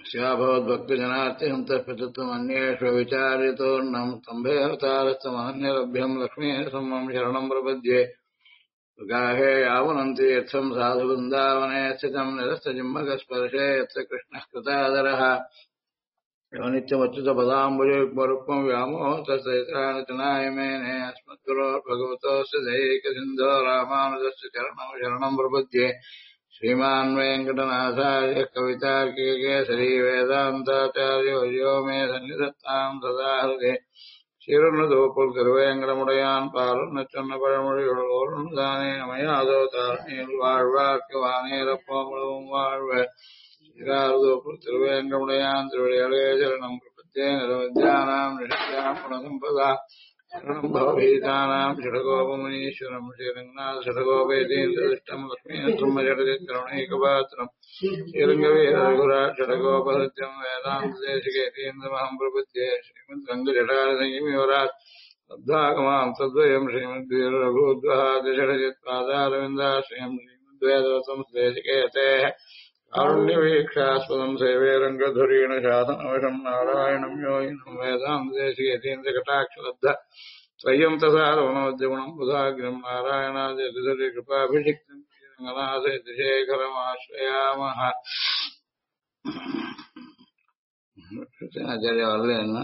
स्याभवद्भक्तजनार्तिहन्तः विचार्यतोर्णम् स्तम्भेऽवतारस्तमहन्यलभ्यम् लक्ष्मीः सम्मम् शरणम् प्रपद्ये गाहे यावनन्ति यत्सम् साधुवृन्दावने स्थितम् निरस्तजिह्मकस्पर्शे यत्र कृष्णः कृतादरः यो नित्यमच्युतपदाम्बुजयुग्मरुक्मम् व्यामोहतस्तैत्राणतनाय मेने अस्मद्गुरोर्भगवतोऽस्य दैकसिन्धो रामानुजस्य चरणम् शरणम् प्रपद्ये श्रीमान् वेङ्कटनाथार्य कवितार्किकेसरी वेदान्ताचार्यो मे सन्निधत्ताम् सदा हृदे சீரொன்னுதோப்புள் திருவேங்கடமுடையான் பாலுன்னு சொன்ன பழமொழியோருதானே அமையாதோ தாழ்நீர் வாழ்வார்க்கு வானேரப்போமுழுவும் வாழ்வர் சீராறுதோப்புள் திருவேங்கடமுடையான் திருவிளையாளே சரணம் பிரபத்தே நிரவத்யானாம் நிஷ்யாம் குணசம்பதா சரணம் பவபீதானாம் ஷடகோபமுனீஸ்வரம் ஸ்ரீரங்கநாத ஷடகோபேதீந்திரதிஷ்டம் லக்ஷ்மீநத்ரம் ஜடதி கருணைகபாத்திரம் ஸ்ரீரங்கவீர ரகுரா ஷடகோபசத்யம் வேதாந்த தேசிகேதீந்திரமஹம் பிரபத்யே ஸ்ரீமத் ரங்கஜடாரசங்கிமிவராத் லப்தாகமாம் தத்வயம் ஸ்ரீமத்வீர ரகுத்வஹாதிஷடஜித் பாதாரவிந்தாஸ்ரீம் ஸ்ரீமத்வேதவசம் தேசிகேதே காருண்யவீக்ஷாஸ்பதம் சேவே ரங்கதுரீண சாதனவசம் நாராயணம் யோகினம் வேதாந்த தேசிகேதீந்திரகட்டாட்சலப்த त्रय्यं तसारवणवद्यगुणं बुधाग्रं नारायणादिदुरी कृपाभिषिक्तं श्रीरङ्गनाथेशेखरमाश्रयामः आचार्य வரலன்னா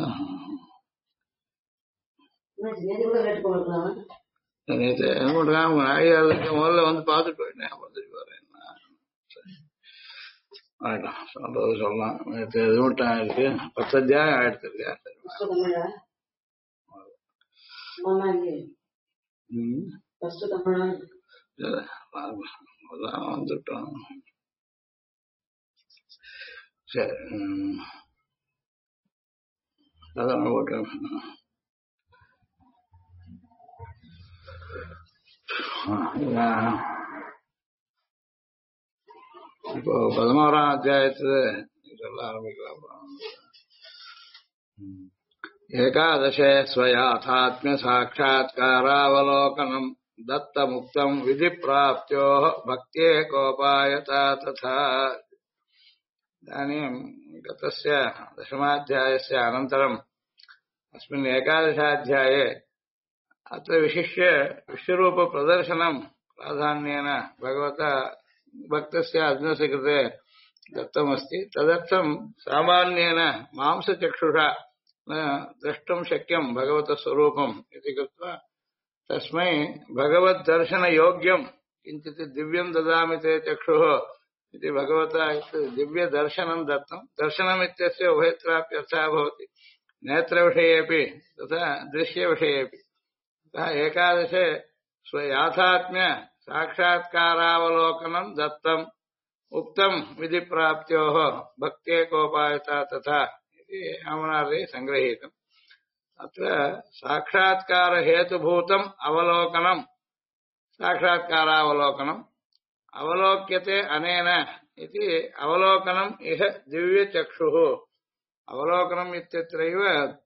முதல்ல வந்து பார்த்துட்டு போயிட்டேன் வந்துட்டு வரேன் சொல்றது சொல்லலாம் இது மட்டும் ஆயிருக்கு 10 அத்தியாயம் ஆயிடுச்சு இல்லையா வந்துட்டோம் சரி அதான் போட்டேன் இப்போ 11ஆம் அத்தியாயத்துல சொல்ல ஆரம்பிக்கலாம் ஏகாதசே ஸ்வயாதாத்மிய சாட்சாத்காராவலோகனம் दत्तमुक्तम् विधिप्राप्त्योः भक्त्येकोपायता तथा इदानीं गतस्य 10माध्यायस्य अनन्तरम् अस्मिन् एकादशाध्याये अत्र विशिष्य विश्वरूपप्रदर्शनं प्राधान्येन भगवता भक्तस्य अर्जुनस्य कृते दत्तमस्ति तदर्थं सामान्येन मांसचक्षुषा न द्रष्टुं शक्यं भगवतः स्वरूपम् इति कृत्वा तस्मै भगवद्दर्शन योग्यं किञ्चित् दिव्यं ददामि ते चक्षुः इति भगवता दिव्य दर्शनं दत्तं दर्शनमित्यस्य उभयत्राप्यर्थः भवति नेत्रविषयेऽपि तथा दृश्यविषयेऽपि अतः एकादशे स्वयाथात्म्य साक्षात्कारावलोकनं दत्तम् उक्तं विधिप्राप्त्योः भक्त्येकोपायता तथा इति आमनार्ये सङ्गृहीतम् अत्र साक्षात्कार हेतुभूतम् अवलोकनम् साक्षात्कारावलोकनम् अवलोक्यते अनेन इति अवलोकनम् इह दिव्यचक्षुः अवलोकनम् इत्यत्रैव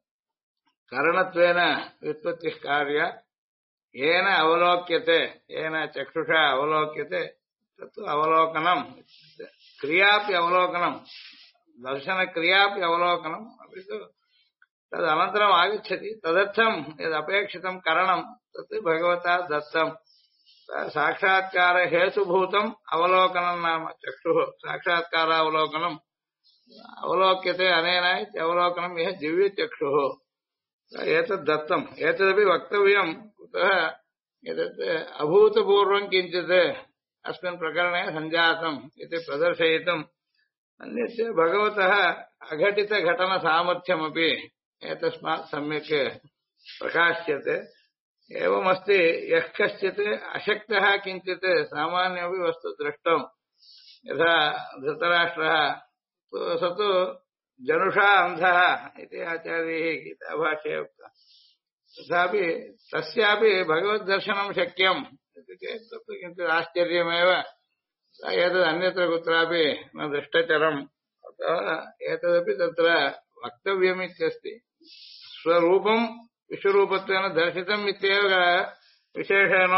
करणत्वेन व्युत्पत्तिः कार्या येन अवलोक्यते येन चक्षुषा अवलोक्यते तत्तु अवलोकनम् क्रियापि अवलोकनम् दर्शनक्रियापि अवलोकनम् अपि तु तदनन्तरम् आगच्छति तदर्थं यदपेक्षितं करणं तत् भगवता दत्तं साक्षात्कार हेतुभूतम् अवलोकनं नाम चक्षुः साक्षात्कारावलोकनम् अवलोक्यते अनेन अवलोकनम् यः दिव्यचक्षुः एतद् दत्तम् एतदपि वक्तव्यं कुतः एतत् अभूतपूर्वं किञ्चित् अस्मिन् प्रकरणे सञ्जातम् इति प्रदर्शयितुम् अन्यस्य भगवतः अघटितघटनसामर्थ्यमपि एतस्मात् सम्यक् प्रकाश्यते एवमस्ति यः कश्चित् अशक्तः किञ्चित् सामान्यमपि वस्तु द्रष्टुम् यथा धृतराष्ट्रः स तु जनुषा अन्धः इति आचार्यैः गीताभाष्ये उक्तम् तथापि तस्यापि भगवद्दर्शनं शक्यम् इति चेत् तत्तु किञ्चित् आश्चर्यमेव एतद् अन्यत्र कुत्रापि न दृष्टचरम् अतः एतदपि तत्र वक्तव्यमित्यस्ति स्वरूपम् विश्वरूपत्वेन दर्शितम् इत्येव विशेषेण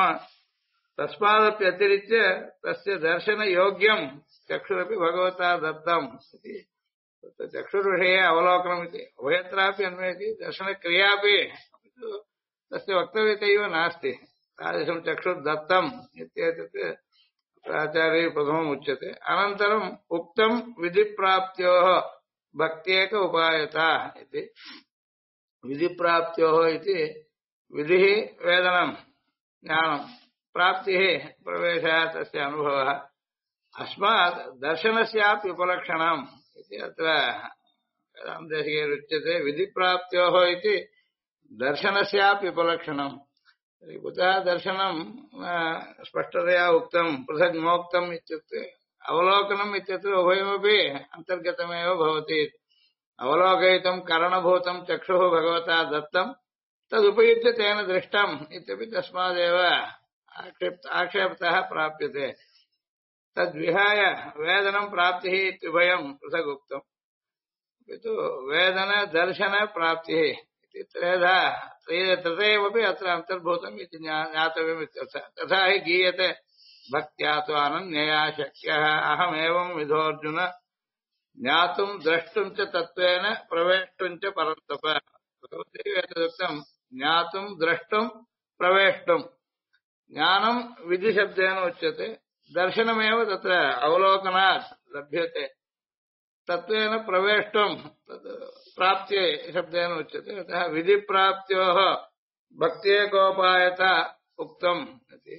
तस्मादप्यतिरिच्य तस्य दर्शनयोग्यम् चक्षुरपि भगवता दत्तम् इति चक्षुर्विषये अवलोकनमिति उभयत्रापि अन्वयति दर्शनक्रियापि तस्य वक्तव्यतैव नास्ति तादृशं चक्षुर्दत्तम् इत्येतत् आचार्यैः प्रथमम् उच्यते अनन्तरम् उक्तम् विधिप्राप्त्योः भक्त्येक उपायता इति विधिप्राप्त्योः इति विधिः वेदनं ज्ञानं प्राप्तिः प्रवेशः तस्य अनुभवः अस्मात् दर्शनस्यापि उपलक्षणम् इति अत्र वेदान्तदेशिकैरुच्यते विधिप्राप्त्योः इति दर्शनस्यापि उपलक्षणम् कुतः दर्शनं स्पष्टतया उक्तं पृथक् नोक्तम् इत्युक्ते अवलोकनम् इत्यत्र उभयमपि अन्तर्गतमेव भवति अवलोकयितुं करणभूतं चक्षुः भगवता दत्तं तदुपयुज्य तेन दृष्टम् इत्यपि तस्मादेव आक्षेपतः प्राप्यते तद्विहाय वेदनं प्राप्तिः इत्युभयं पृथक् उक्तम् किन्तु वेदनदर्शनप्राप्तिः इति त्रेधा तथैवपि अत्र अन्तर्भूतम् इति ज्ञातव्यम् इत्यर्थः तथा हि गीयते भक्त्या तु अनन्यया शक्यः अहमेवं विधोऽर्जुन ज्ञातुं द्रष्टुं च तत्त्वेन प्रवेष्टुं च परन्तप भगवद्गीतायाम् एतदुक्तं ज्ञातुं द्रष्टुं प्रवेष्टुं ज्ञानं विधिशब्देन उच्यते दर्शनमेव तत्र अवलोकनात् लभ्यते तत्त्वेन प्रवेष्टुं तत् प्राप्त्यै शब्देन उच्यते अतः विधिप्राप्त्योः भक्त्येकोपायता उक्तम् इति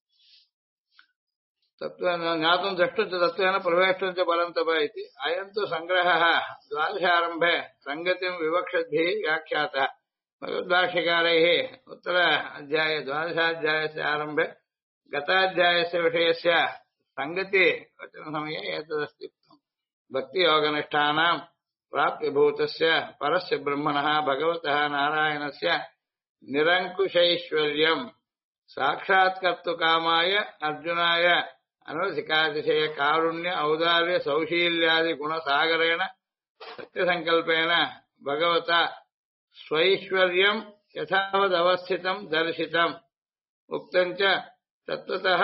तत्त्वेन ज्ञातुं द्रष्टुं च तत्त्वेन प्रवेष्टुं च परन्तप इति अयं तु सङ्ग्रहः द्वादशारम्भे सङ्गतिं विवक्षद्भिः व्याख्यातः भगवद्भाष्यकारैः उत्तर अध्याये द्वादशाध्यायस्य आरम्भे गताध्यायस्य विषयस्य सङ्गति वचनसमये एतदस्ति भक्तियोगनिष्ठानां प्राप्यभूतस्य परस्य ब्रह्मणः भगवतः नारायणस्य निरङ्कुशैश्वर्यं साक्षात्कर्तुकामाय अर्जुनाय अनवधिकातिशय कारुण्य औदार्य सौशील्यादि गुणसागरेण सत्यसङ्कल्पेन भगवता स्वैश्वर्यं यथावदवस्थितं दर्शितम् उक्तं च तत्त्वतः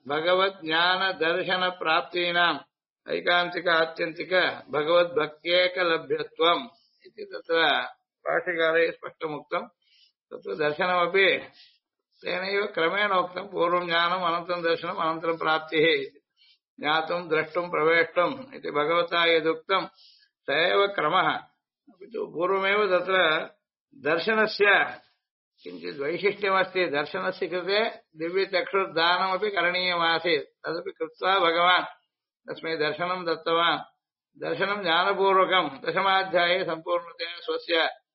भगवज्ञानदर्शनप्राप्तीनाम् ऐकान्तिक आत्यन्तिक भगवद्भक्त्येकलभ्यत्वम् इति तत्र भाष्यकारैः स्पष्टमुक्तम् तत्र दर्शनमपि तेनैव क्रमेण उक्तं पूर्वं ज्ञानम् अनन्तरं दर्शनम् अनन्तरं प्राप्तिः ज्ञातुं द्रष्टुं प्रवेष्टुम् इति भगवता यदुक्तं स एव क्रमः अपि तु पूर्वमेव तत्र दर्शनस्य किञ्चित् वैशिष्ट्यमस्ति दर्शनस्य कृते दिव्यचक्षुर्दानमपि करणीयमासीत् तदपि कृत्वा भगवान् तस्मै दर्शनं दत्तवान् दर्शनं ज्ञानपूर्वकं दशमाध्याये सम्पूर्णतया स्वस्य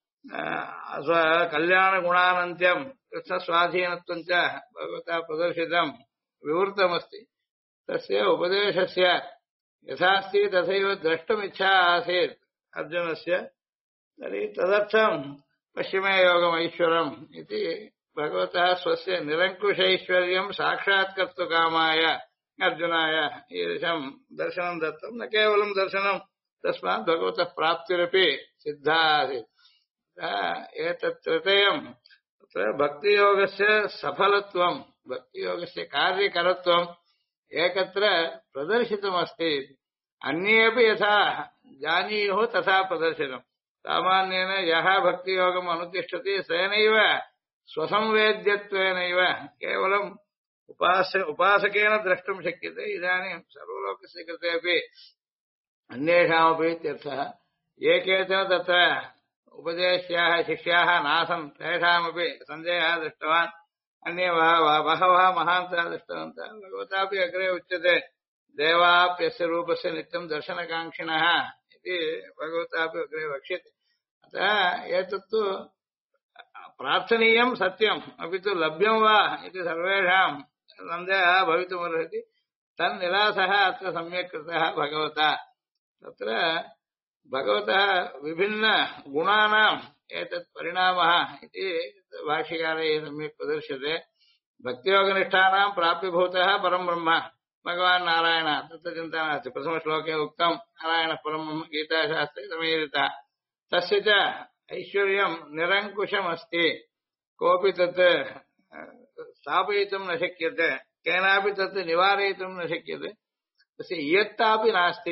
स्वकल्याणगुणानन्त्यं कृष्णस्वाधीनत्वं च भगवता प्रदर्शितं विवृतमस्ति तस्य उपदेशस्य यथास्ति तथैव द्रष्टुमिच्छा आसीत् अर्जुनस्य तर्हि तदर्थं पश्चिमे योगमैश्वरम् इति भगवतः स्वस्य निरङ्कुशैश्वर्यं साक्षात्कर्तुकामाय अर्जुनाय ईदृशं दर्शनं दत्तं न केवलं दर्शनं तस्मात् भगवतः प्राप्तिरपि सिद्धा आसीत् एतत् तृतीयं तत्र भक्तियोगस्य सफलत्वं भक्तियोगस्य कार्यकरत्वम् एकत्र प्रदर्शितमस्ति अन्येपि यथा जानीयुः तथा प्रदर्शितम् सामान्येन यः भक्तियोगम् अनुतिष्ठति तेनैव स्वसंवेद्यत्वेनैव केवलम् उपासकेन द्रष्टुं शक्यते इदानीं सर्वलोकस्य कृते अपि अन्येषामपि इत्यर्थः ये केचन तत्र उपदेश्याः शिष्याः नासन् तेषामपि सञ्जयः दृष्टवान् अन्ये बहवः महान्तः दृष्टवन्तः भगवतापि अग्रे उच्यते देवाप्यस्य रूपस्य नित्यं दर्शनकाङ्क्षिणः इति भगवतापि अग्रे वक्ष्यते अतः एतत्तु प्रार्थनीयं सत्यम् अपि तु लभ्यं वा इति सर्वेषां सन्देहः भवितुमर्हति तन्निरासः अत्र सम्यक् कृतः भगवता तत्र भगवतः विभिन्नगुणानाम् एतत् परिणामः इति भाष्यकारैः सम्यक् प्रदर्श्यते भक्तियोगनिष्ठानां प्राप्यभूतः परं ब्रह्म भगवान् नारायणः तत्र चिन्ता नास्ति प्रथमश्लोके उक्तं नारायणः परं ब्रह्म गीताशास्त्रे समीरितः तस्य च ऐश्वर्यं निरङ्कुशमस्ति कोऽपि तत् स्थापयितुं न शक्यते केनापि तत् निवारयितुं न शक्यते तस्य इयत्तापि नास्ति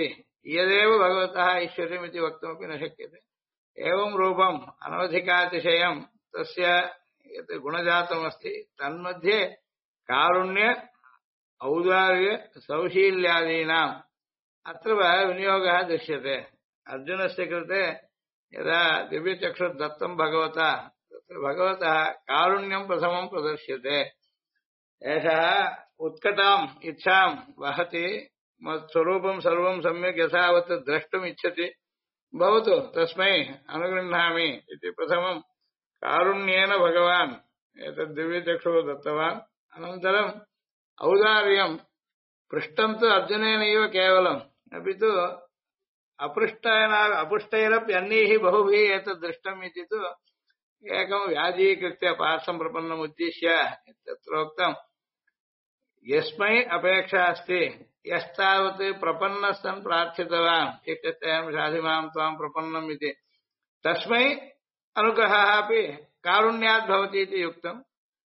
यदेव भगवतः ऐश्वर्यमिति वक्तुमपि न शक्यते एवं रूपम् अनवधिकातिशयम् तस्य यत् गुणजातमस्ति तन्मध्ये कारुण्य औदार्य सौशील्यादीनाम् अत्र विनियोगः दृश्यते अर्जुनस्य कृते यदा दिव्यचक्षुर्दत्तं भगवता तत्र भगवतः कारुण्यं प्रथमं प्रदर्श्यते एषः उत्कटाम् इच्छां वहति मत्स्वरूपं सर्वं सम्यक् यथावत् द्रष्टुम् इच्छति भवतु तस्मै अनुगृह्णामि इति प्रथमं कारुण्येन भगवान् एतद् दिव्यचक्षुः दत्तवान् अनन्तरम् औदार्यं पृष्टं तु अर्जुनेनैव केवलम् अपि तु अपृष्टैरप्यन्यैः बहुभिः एतद् दृष्टम् इति तु एकं व्याजीकृत्य पार्थं प्रपन्नम् उद्दिश्य तत्रोक्तम् यस्मै अपेक्षा अस्ति यस्तावत् प्रपन्नः सन् प्रार्थितवान् इत्येवं शाधिमां त्वां प्रपन्नम् इति तस्मै अनुग्रहः अपि कारुण्यात् भवति इति युक्तम्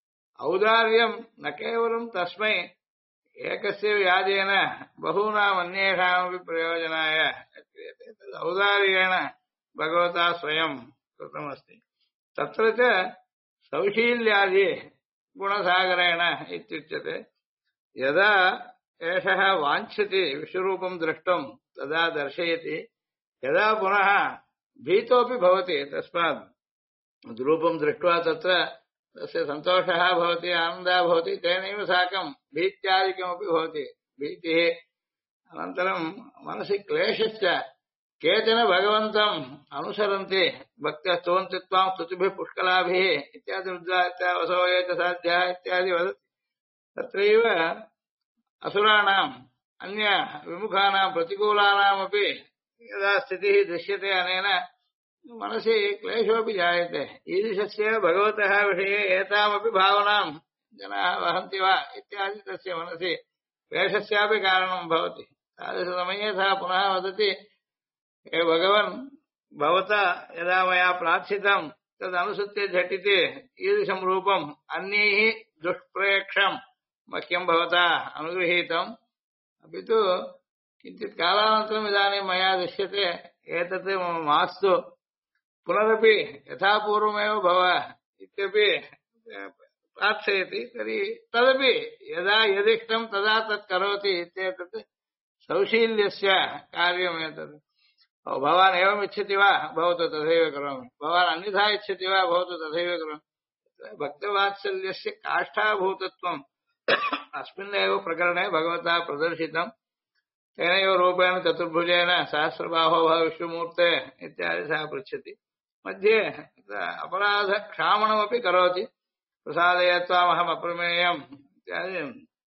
औदार्यं न केवलं तस्मै एकस्य व्याजेन बहूनाम् अन्येषामपि प्रयोजनाय क्रियते तद् औदार्येण भगवता स्वयं कृतमस्ति तत्र च सौशील्यादि गुणसागरेण इत्युच्यते यदा एषः वाञ्छति विश्वरूपं द्रष्टुं तदा दर्शयति यदा पुनः भीतोऽपि भवति तस्मात् रूपं दृष्ट्वा तत्र तस्य सन्तोषः भवति आनन्दः भवति तेनैव साकं भीत्यादिकमपि भवति भीतिः अनन्तरं मनसि क्लेशश्च केचन भगवन्तम् अनुसरन्ति भक्त्या स्तोन्ति त्वां स्तुतिभिः पुष्कलाभिः इत्यादि वसो ये च साध्याः इत्यादि वदति तत्रैव असुराणाम् अन्य विमुखानां प्रतिकूलानामपि यदा स्थितिः दृश्यते अनेन मनसि क्लेशोऽपि जायते ईदृशस्य भगवतः विषये एतामपि भावनां जनाः वहन्ति वा इत्यादि तस्य मनसि क्लेशस्यापि कारणं भवति तादृशसमये सः पुनः वदति हे भगवन् भवता यदा मया प्रार्थितं तदनुसृत्य झटिति ईदृशं रूपम् अन्यैः दुष्प्रेक्षम् मह्यं भवता अनुगृहीतम् अपि तु किञ्चित् कालानन्तरम् इदानीं मया दृश्यते एतत् मास्तु पुनरपि यथा पूर्वमेव भव इत्यपि प्रार्थयति तर्हि तदपि यदा यदिष्टं तदा तत् करोति इत्येतत् सौशील्यस्य कार्यमेतत् भवान् एवम् इच्छति वा भवतु तथैव करोमि भवान् अन्यथा इच्छति वा भवतु तथैव करोमि भक्तवात्सल्यस्य काष्ठाभूतत्वम् अस्मिन्नेव प्रकरणे भगवता प्रदर्शितम् तेनैव रूपेण चतुर्भुजेन सहस्रबाहो भव विश्वमूर्ते इत्यादि सः पृच्छति मध्ये अपराधक्षामणमपि करोति प्रसादये त्वामहम् अप्रमेयम् इत्यादि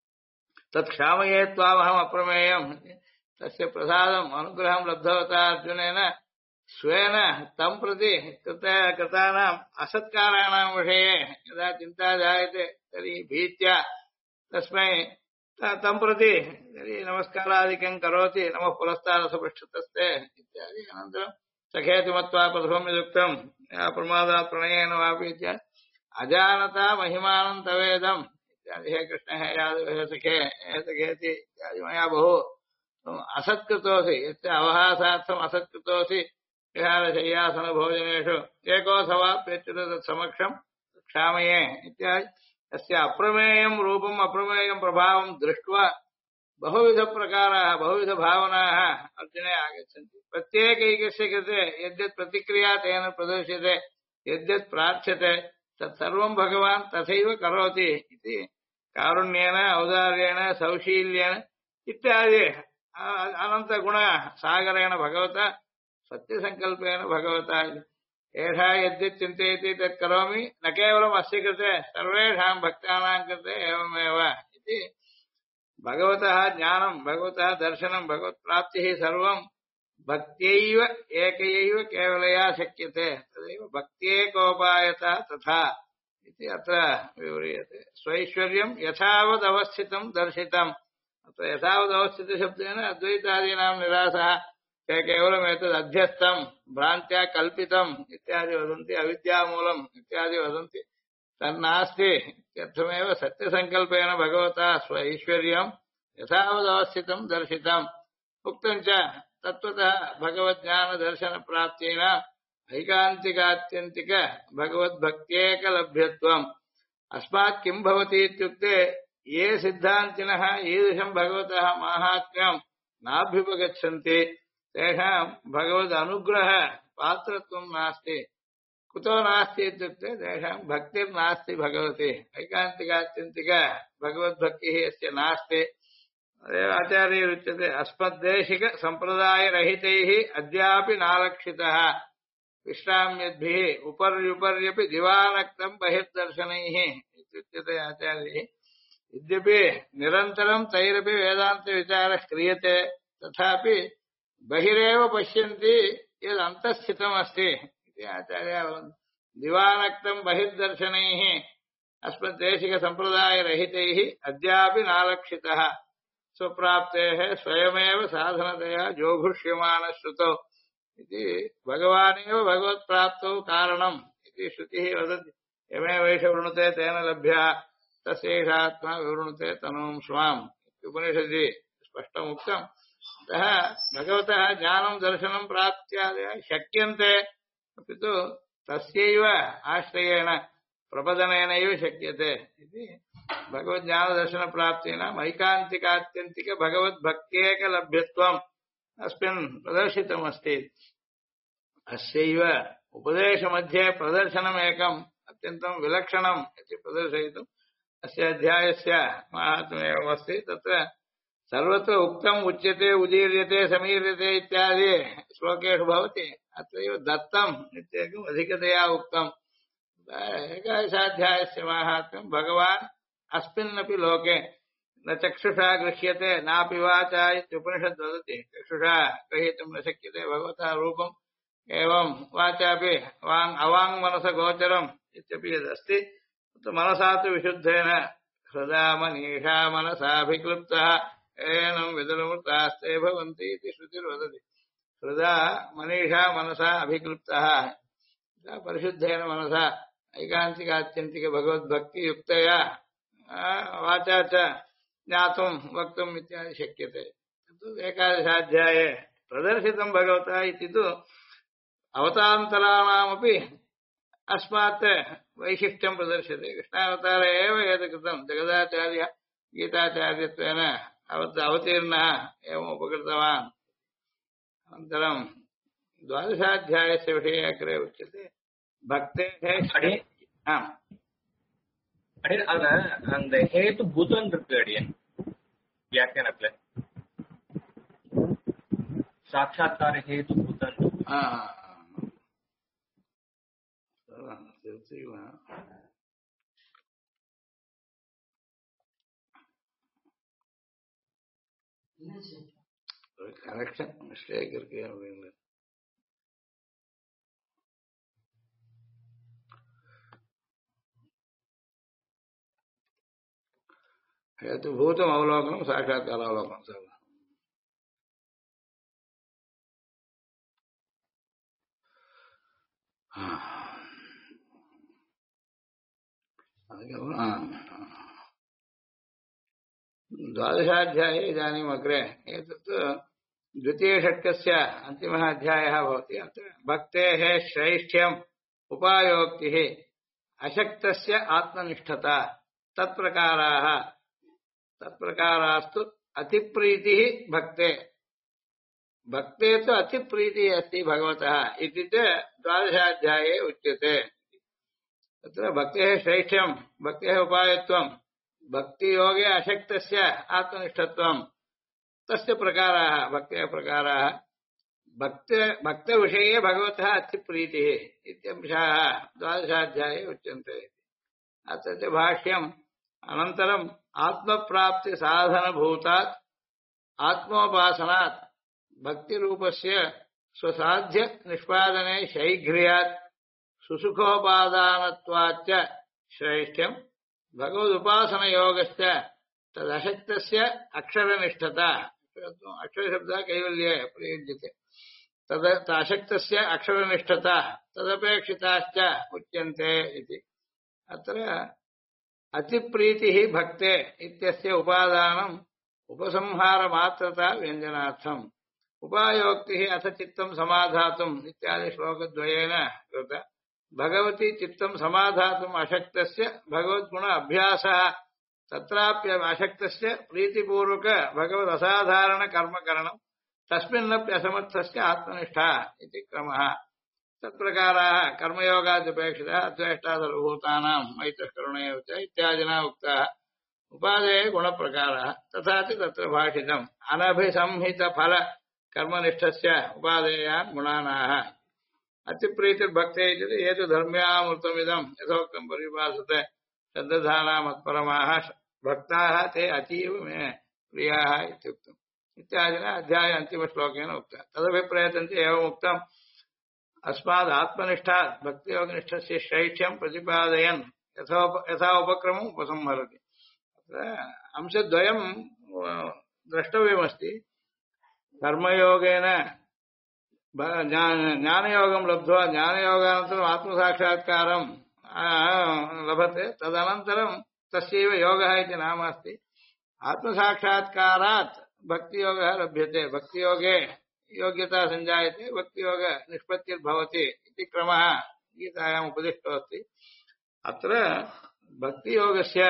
तत्क्षामये त्वामहम् अप्रमेयम् तस्य प्रसादम् अनुग्रहं लब्धवता अर्जुनेन स्वेन तं प्रति कृतानाम् असत्काराणां विषये यदा चिन्ता जायते तर्हि भीत्या तस्मै तं प्रति नमस्कारादिकं करोति नमः पुरस्तादसपृष्ठतस्ते इत्यादि अनन्तरं सखेति मत्वा प्रथमं यदुक्तं प्रमादात् प्रणयेन वापि इत्यादि अजानता महिमानं तवेदम् इत्यादि हे कृष्ण हे यादव हे सखे हे सखेति इत्यादि मया बहु असत्कृतोऽसि यस्य अवहासार्थम् असत्कृतोऽसि विहारशय्यासनभोजनेषु एकोऽथवाप्यच्युत तत्समक्षं क्षामये इत्यादि तस्य अप्रमेयं रूपम् अप्रमेयं प्रभावं दृष्ट्वा बहुविधप्रकाराः बहुविधभावनाः अर्जुने आगच्छन्ति प्रत्येकैकस्य कृते यद्यत् प्रतिक्रिया तेन प्रदर्श्यते यद्यत् प्रार्थ्यते तत्सर्वं भगवान् तथैव करोति इति कारुण्येन औदार्येण सौशील्येन इत्यादि अनन्तगुणसागरेण भगवता सत्यसङ्कल्पेन भगवता एषा यद्यत् चिन्तयति तत् करोमि न केवलम् अस्य कृते सर्वेषां भक्तानां कृते एवमेव इति भगवतः ज्ञानं भगवतः दर्शनं भगवत्प्राप्तिः सर्वं भक्त्यैव एकयैव केवलया शक्यते तदेव भक्त्येकोपायता तथा इति अत्र विव्रियते स्वैश्वर्यं यथावदवस्थितं दर्शितम् अत्र यथावदवस्थितशब्देन अद्वैतादीनां निरासः ते केवलम् एतद् अध्यस्थं भ्रान्त्या कल्पितम् इत्यादि वदन्ति अविद्यामूलम् इत्यादि वदन्ति तन्नास्ति इत्यर्थमेव सत्यसङ्कल्पेन भगवता स्व ऐश्वर्यं यथावदवस्थितं दर्शितम् उक्तं च तत्त्वतः भगवज्ञानदर्शनप्राप्तेन ऐकान्तिकात्यन्तिक भगवद्भक्त्येकलभ्यत्वम् अस्मात् किं भवति इत्युक्ते ये सिद्धान्तिनः ईदृशं भगवतः माहात्म्यं नाभ्युपगच्छन्ति तेषां भगवदनुग्रह पात्रत्वं नास्ति कुतो नास्ति इत्युक्ते तेषां भक्तिर्नास्ति भगवति ऐकान्तिकात्यन्तिक भगवद्भक्तिः यस्य नास्ति आचार्यरुच्यते अस्मद्देशिक सम्प्रदायरहितैः अद्यापि नालक्षितः विश्राम्यद्भिः उपर्युपर्यपि दिवानक्तं बहिर्दर्शनैः इत्युच्यते आचार्यैः यद्यपि निरन्तरं तैरपि वेदान्तविचारः क्रियते तथापि बहिरेव पश्यन्ति यदन्तःस्थितमस्ति इति आचार्याः दिवानक्तं बहिर्दर्शनैः अस्मद्देशिकसम्प्रदायरहितैः अद्यापि नालक्षितः स्वप्राप्तेः स्वयमेव साधनतया जोघुष्यमानश्रुतौ इति भगवानेव भगवत्प्राप्तौ कारणम् इति श्रुतिः वदति यमे वैष वृणुते तेन लभ्यः तस्यैषात्मा विवृणुते तनूं स्वाम् उपनिषदि स्पष्टमुक्तम् अतः भगवतः ज्ञानं दर्शनं प्राप्त्यादयः शक्यन्ते अपि तु तस्यैव आश्रयेण प्रपदनेनैव शक्यते इति भगवज्ञानदर्शनप्राप्तीनाम् ऐकान्तिकात्यन्तिक भगवद्भक्त्येकलभ्यत्वम् अस्मिन् प्रदर्शितमस्ति अस्यैव उपदेशमध्ये प्रदर्शनमेकम् अत्यन्तं विलक्षणम् इति प्रदर्शयितुम् अस्य अध्यायस्य माहात्म्यमस्ति तत्र सर्वत्र उक्तम् उच्यते उदीर्यते समीर्यते इत्यादि श्लोकेषु भवति अत्रैव दत्तम् इत्येकम् अधिकतया उक्तम् एकादशाध्यायस्य माहात्म्यं भगवान् अस्मिन्नपि लोके न चक्षुषा गृह्यते नापि वाचा इत्युपनिषद् वदति चक्षुषा ग्रहीतुं न शक्यते भगवतः रूपम् एवं वाचापि अवाङ्मनसगोचरम् इत्यपि यदस्ति मनसा तु विशुद्धेन हृदा मनीषा मनसाभिक्लुप्तः एनं विदुरमृतास्ते भवन्ति इति श्रुतिर्वदति हृदा मनीषा मनसा अभिक्लुप्तः परिशुद्धेन मनसा ऐकान्तिकात्यन्तिक भगवद्भक्तियुक्तया वाचा च ज्ञातुं वक्तुम् इत्यादि शक्यते एकादशाध्याये प्रदर्शितं भगवता इति तु अवतान्तराणामपि अस्मात् वैशिष्ट्यं प्रदर्श्यते कृष्णावतारे एव एतत् कृतं जगदाचार्यः गीताचार्यत्वेन अवतीर्णः एवम् उपकृतवान् अनन्तरं द्वादशाध्यायस्य विषये अग्रे उच्यते भक्तेः அடியன் அதுல அந்த ஹேத்து புதன் இருக்கு அடியன் வியாக்கியானத்துல சாட்சாத்கார ஹேத்து புதன் கரெக்ஷன் மிஸ்டேக் இருக்கு அப்படின்னு हेतुभूतम् अवलोकनम् साक्षात्कारावलोकनम् सब द्वादशाध्याये इदानीम् अग्रे एतत् द्वितीयषट्कस्य अन्तिमः अध्यायः भवति अत्र भक्तेः श्रैष्ठ्यम् उपायोक्तिः अशक्तस्य आत्मनिष्ठता तत्प्रकारास्तु अतिप्रीतिः भक्ते भक्ते तु अतिप्रीतिः अस्ति भगवतः इति च द्वादशाध्याये उच्यते तत्र भक्तेः श्रैष्ठ्यं भक्तेः उपायत्वं भक्तियोगे अशक्तस्य आत्मनिष्ठत्वं तस्य प्रकाराः भक्तेः प्रकाराः भक्तविषये भगवतः अतिप्रीतिः इत्यंशाः द्वादशाध्याये उच्यन्ते अत्र च भाष्यम् अनन्तरम् आत्मप्राप्ति साधनभूतात् आत्मोपासनात् भक्तिरूपस्य स्वसाध्य निष्पादने शैघ्र्यात् सुसुखोपादानत्वाच्च श्रैष्ठ्यम् भगवदुपासनयोगश्च तदशक्तस्य अक्षरनिष्ठता अक्षरशब्दः कैवल्ये प्रयुज्यते तदशक्तस्य अक्षरनिष्ठता तदपेक्षिताश्च उच्यन्ते इति अत्र अतिप्रीतिः भक्ते इत्यस्य उपादानम् उपसंहारमात्रता व्यञ्जनार्थम् उपायोक्तिः अथ चित्तं समाधातुम् इत्यादि श्लोकद्वयेन कृत भगवती चित्तं समाधातुम् अशक्तस्य भगवद्गुण अभ्यासः तत्राप्य अशक्तस्य प्रीतिपूर्वक भगवद् असाधारण कर्मकरणम् तस्मिन्नप्यसमर्थस्य आत्मनिष्ठा इति क्रमः तत्प्रकाराः कर्मयोगादपेक्षितः अद्वेष्टादलभूतानां मैत्रकरुणेव च इत्यादिना उक्ताः उपादेः गुणप्रकारः तथा च तत्र भाषितम् अनभिसंहितफल कर्मनिष्ठस्य उपादेयान् गुणानाः अतिप्रीतिर्भक्ते इति ये तु धर्म्यामृतमिदं यथोक्तं परिभाषते श्रद्धानां मत्परमाः भक्ताः ते अतीव मे प्रियाः इत्युक्तम् इत्यादिना अध्याय अन्तिमश्लोकेन उक्तः तदभिप्रेतन्ते एवम् उक्तम् अस्माद् आत्मनिष्ठात् भक्तियोगनिष्ठस्य शैक्ष्यं प्रतिपादयन् यथा उपक्रमम् उपसंहरति अंशद्वयं द्रष्टव्यमस्ति कर्मयोगेन ज्ञानयोगं लब्ध्वा ज्ञानयोगानन्तरम् आत्मसाक्षात्कारं लभते तदनन्तरं तस्यैव योगः इति नाम अस्ति आत्मसाक्षात्कारात् भक्तियोगः लभ्यते भक्तियोगे योग्यता सञ्जायते भक्तियोग निष्पत्तिर्भवति इति क्रमः गीतायाम् उपदिष्टोऽस्ति अत्र भक्तियोगस्य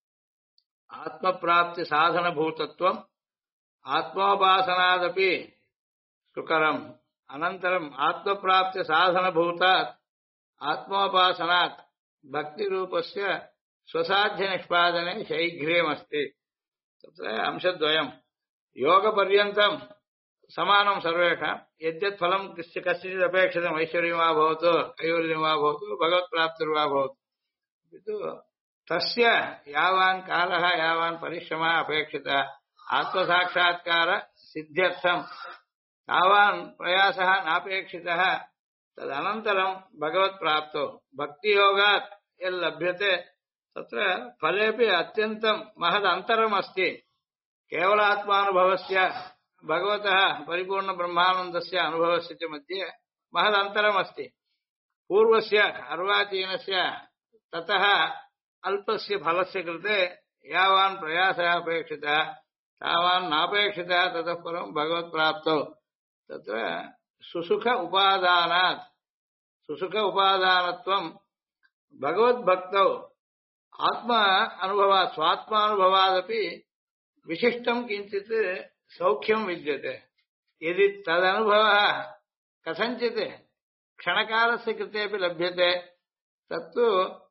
आत्मप्राप्तिसाधनभूतत्वम् आत्मोपासनादपि सुकरम् अनन्तरम् आत्मप्राप्तिसाधनभूतात् आत्मोपासनात् भक्तिरूपस्य स्वसाध्यनिष्पादने शैघ्र्यमस्ति तत्र अंशद्वयम् योगपर्यन्तम् समानं सर्वेषां यद्यत् फलं कस्यचित् अपेक्षितम् ऐश्वर्यं वा भवतु कैवल्यं वा भवतु भगवत्प्राप्तिर्वा भवतु किन्तु तस्य यावान् कालः यावान् परिश्रमः अपेक्षितः आत्मसाक्षात्कार सिद्ध्यर्थं तावान् प्रयासः नापेक्षितः तदनन्तरं भगवत्प्राप्तौ भक्तियोगात् यल्लभ्यते तत्र फलेपि अत्यन्तं महदन्तरम् अस्ति केवलात्मानुभवस्य भगवतः परिपूर्णब्रह्मानन्दस्य अनुभवस्य च मध्ये महदन्तरमस्ति पूर्वस्य अर्वाचीनस्य ततः अल्पस्य फलस्य कृते यावान् प्रयासः अपेक्षितः तावान् नापेक्षितः ततः परं भगवत्प्राप्तौ तत्र सुसुख उपादानत्वं भगवद्भक्तौ आत्म अनुभवात् स्वात्मानुभवादपि विशिष्टं किञ्चित् सौख्यं विद्यते यदि तदनुभवः कथञ्चित् क्षणकालस्य कृतेपि लभ्यते तत्तु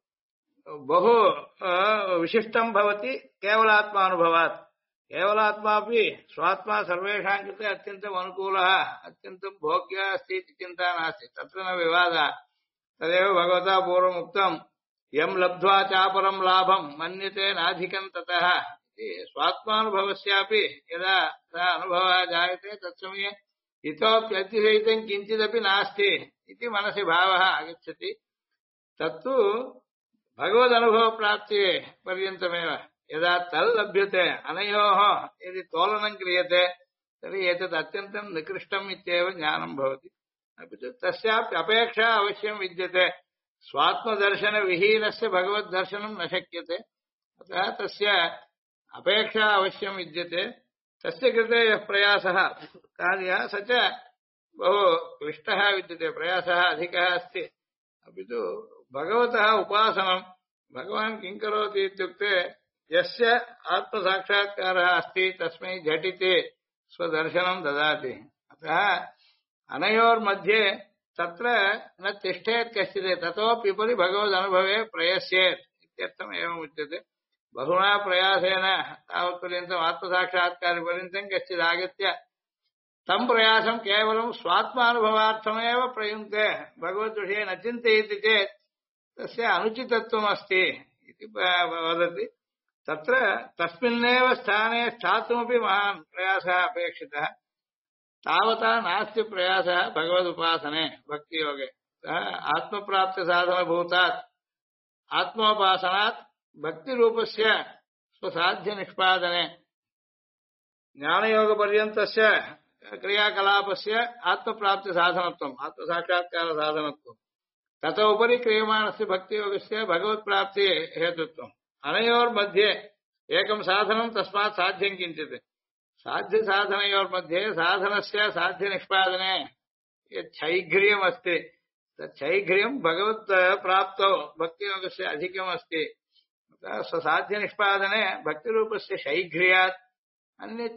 बहु विशिष्टं भवति केवलात्मानुभवात् केवलात्मापि स्वात्मा सर्वेषां कृते अत्यन्तम् अनुकूलः अत्यन्तं भोग्यः अस्ति इति चिन्ता नास्ति तत्र न विवादः तदेव भगवता पूर्वम् उक्तं यं लब्ध्वा चापरं लाभं मन्यते नाधिकं ततः स्वात्मानुभवस्यापि यदा सः अनुभवः जायते तत्समये इतोप्यतिशयितं किञ्चिदपि नास्ति इति मनसि भावः आगच्छति तत्तु भगवदनुभवप्राप्तिः पर्यन्तमेव यदा तल्लभ्यते अनयोः यदि तोलनं क्रियते तर्हि एतत् अत्यन्तं निकृष्टम् इत्येव ज्ञानं भवति अपि च तस्यापि अपेक्षा अवश्यं विद्यते स्वात्मदर्शनविहीनस्य भगवद्दर्शनं न शक्यते अतः तस्य अपेक्षा अवश्यं विद्यते तस्य कृते यः प्रयासः कार्यः स च बहु क्लिष्टः विद्यते प्रयासः अधिकः अस्ति अपि तु भगवतः उपासनं भगवान् किं करोति इत्युक्ते यस्य आत्मसाक्षात्कारः अस्ति तस्मै झटिति स्वदर्शनं ददाति अतः अनयोर्मध्ये तत्र न तिष्ठेत् कश्चित् ततोप्युपरि भगवदनुभवे प्रयस्येत् इत्यर्थम् एवम् उच्यते बहुना प्रयासेन तावत्पर्यन्तम् आत्मसाक्षात्कारपर्यन्तं कश्चित् आगत्य तं प्रयासं केवलं स्वात्मानुभवार्थमेव प्रयुङ्क्ते भगवद्विषये न चिन्तयति चेत् तस्य अनुचितत्वम् अस्ति इति वदति तत्र तस्मिन्नेव स्थाने स्थातुमपि महान् प्रयासः अपेक्षितः तावता नास्ति प्रयासः भगवदुपासने भक्तियोगे आत्मप्राप्तिसाधनभूतात् आत्मोपासनात् भक्तिरूपस्य स्वसाध्यनिष्पादने ज्ञानयोगपर्यन्तस्य क्रियाकलापस्य आत्मप्राप्तिसाधनत्वम् आत्मसाक्षात्कारसाधनत्वम् तत उपरि क्रियमाणस्य भक्तियोगस्य भगवत्प्राप्ति हेतुत्वम् अनयोर्मध्ये एकं साधनं तस्मात् साध्यं किञ्चित् साध्य साधनयोर्मध्ये साधनस्य साध्य निष्पादने यच्छैघ्र्यम् अस्ति तच्छैघ्र्यम् भगवत् प्राप्तौ भक्तियोगस्य अधिकम् अस्ति स्वसाध्य निष्पादने भक्तिरूपस्य शैघ्र्यात् अन्यच्च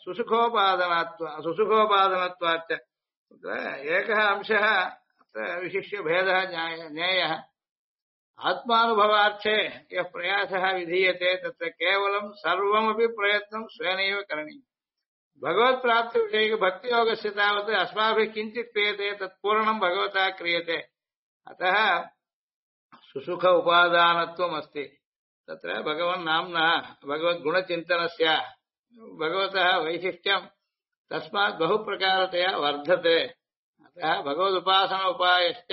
सुसुखोपादनत्वाच्च एकः अंशः अत्र विशिष्य भेदः ज्ञेयः आत्मानुभवार्थे यः प्रयासः विधीयते तत्र केवलं सर्वमपि प्रयत्नं स्वेनैव करणीयम् भगवत्प्राप्तिविषयक भक्तियोगस्य तावत् अस्माभिः किञ्चित् क्रियते तत्पूर्णं भगवता क्रियते अतः सुसुख उपादानत्वम् अस्ति तत्र भगवन्नाम्नः भगवद्गुणचिन्तनस्य भगवतः वैशिष्ट्यं तस्मात् बहुप्रकारतया वर्धते अतः भगवदुपासना उपायश्च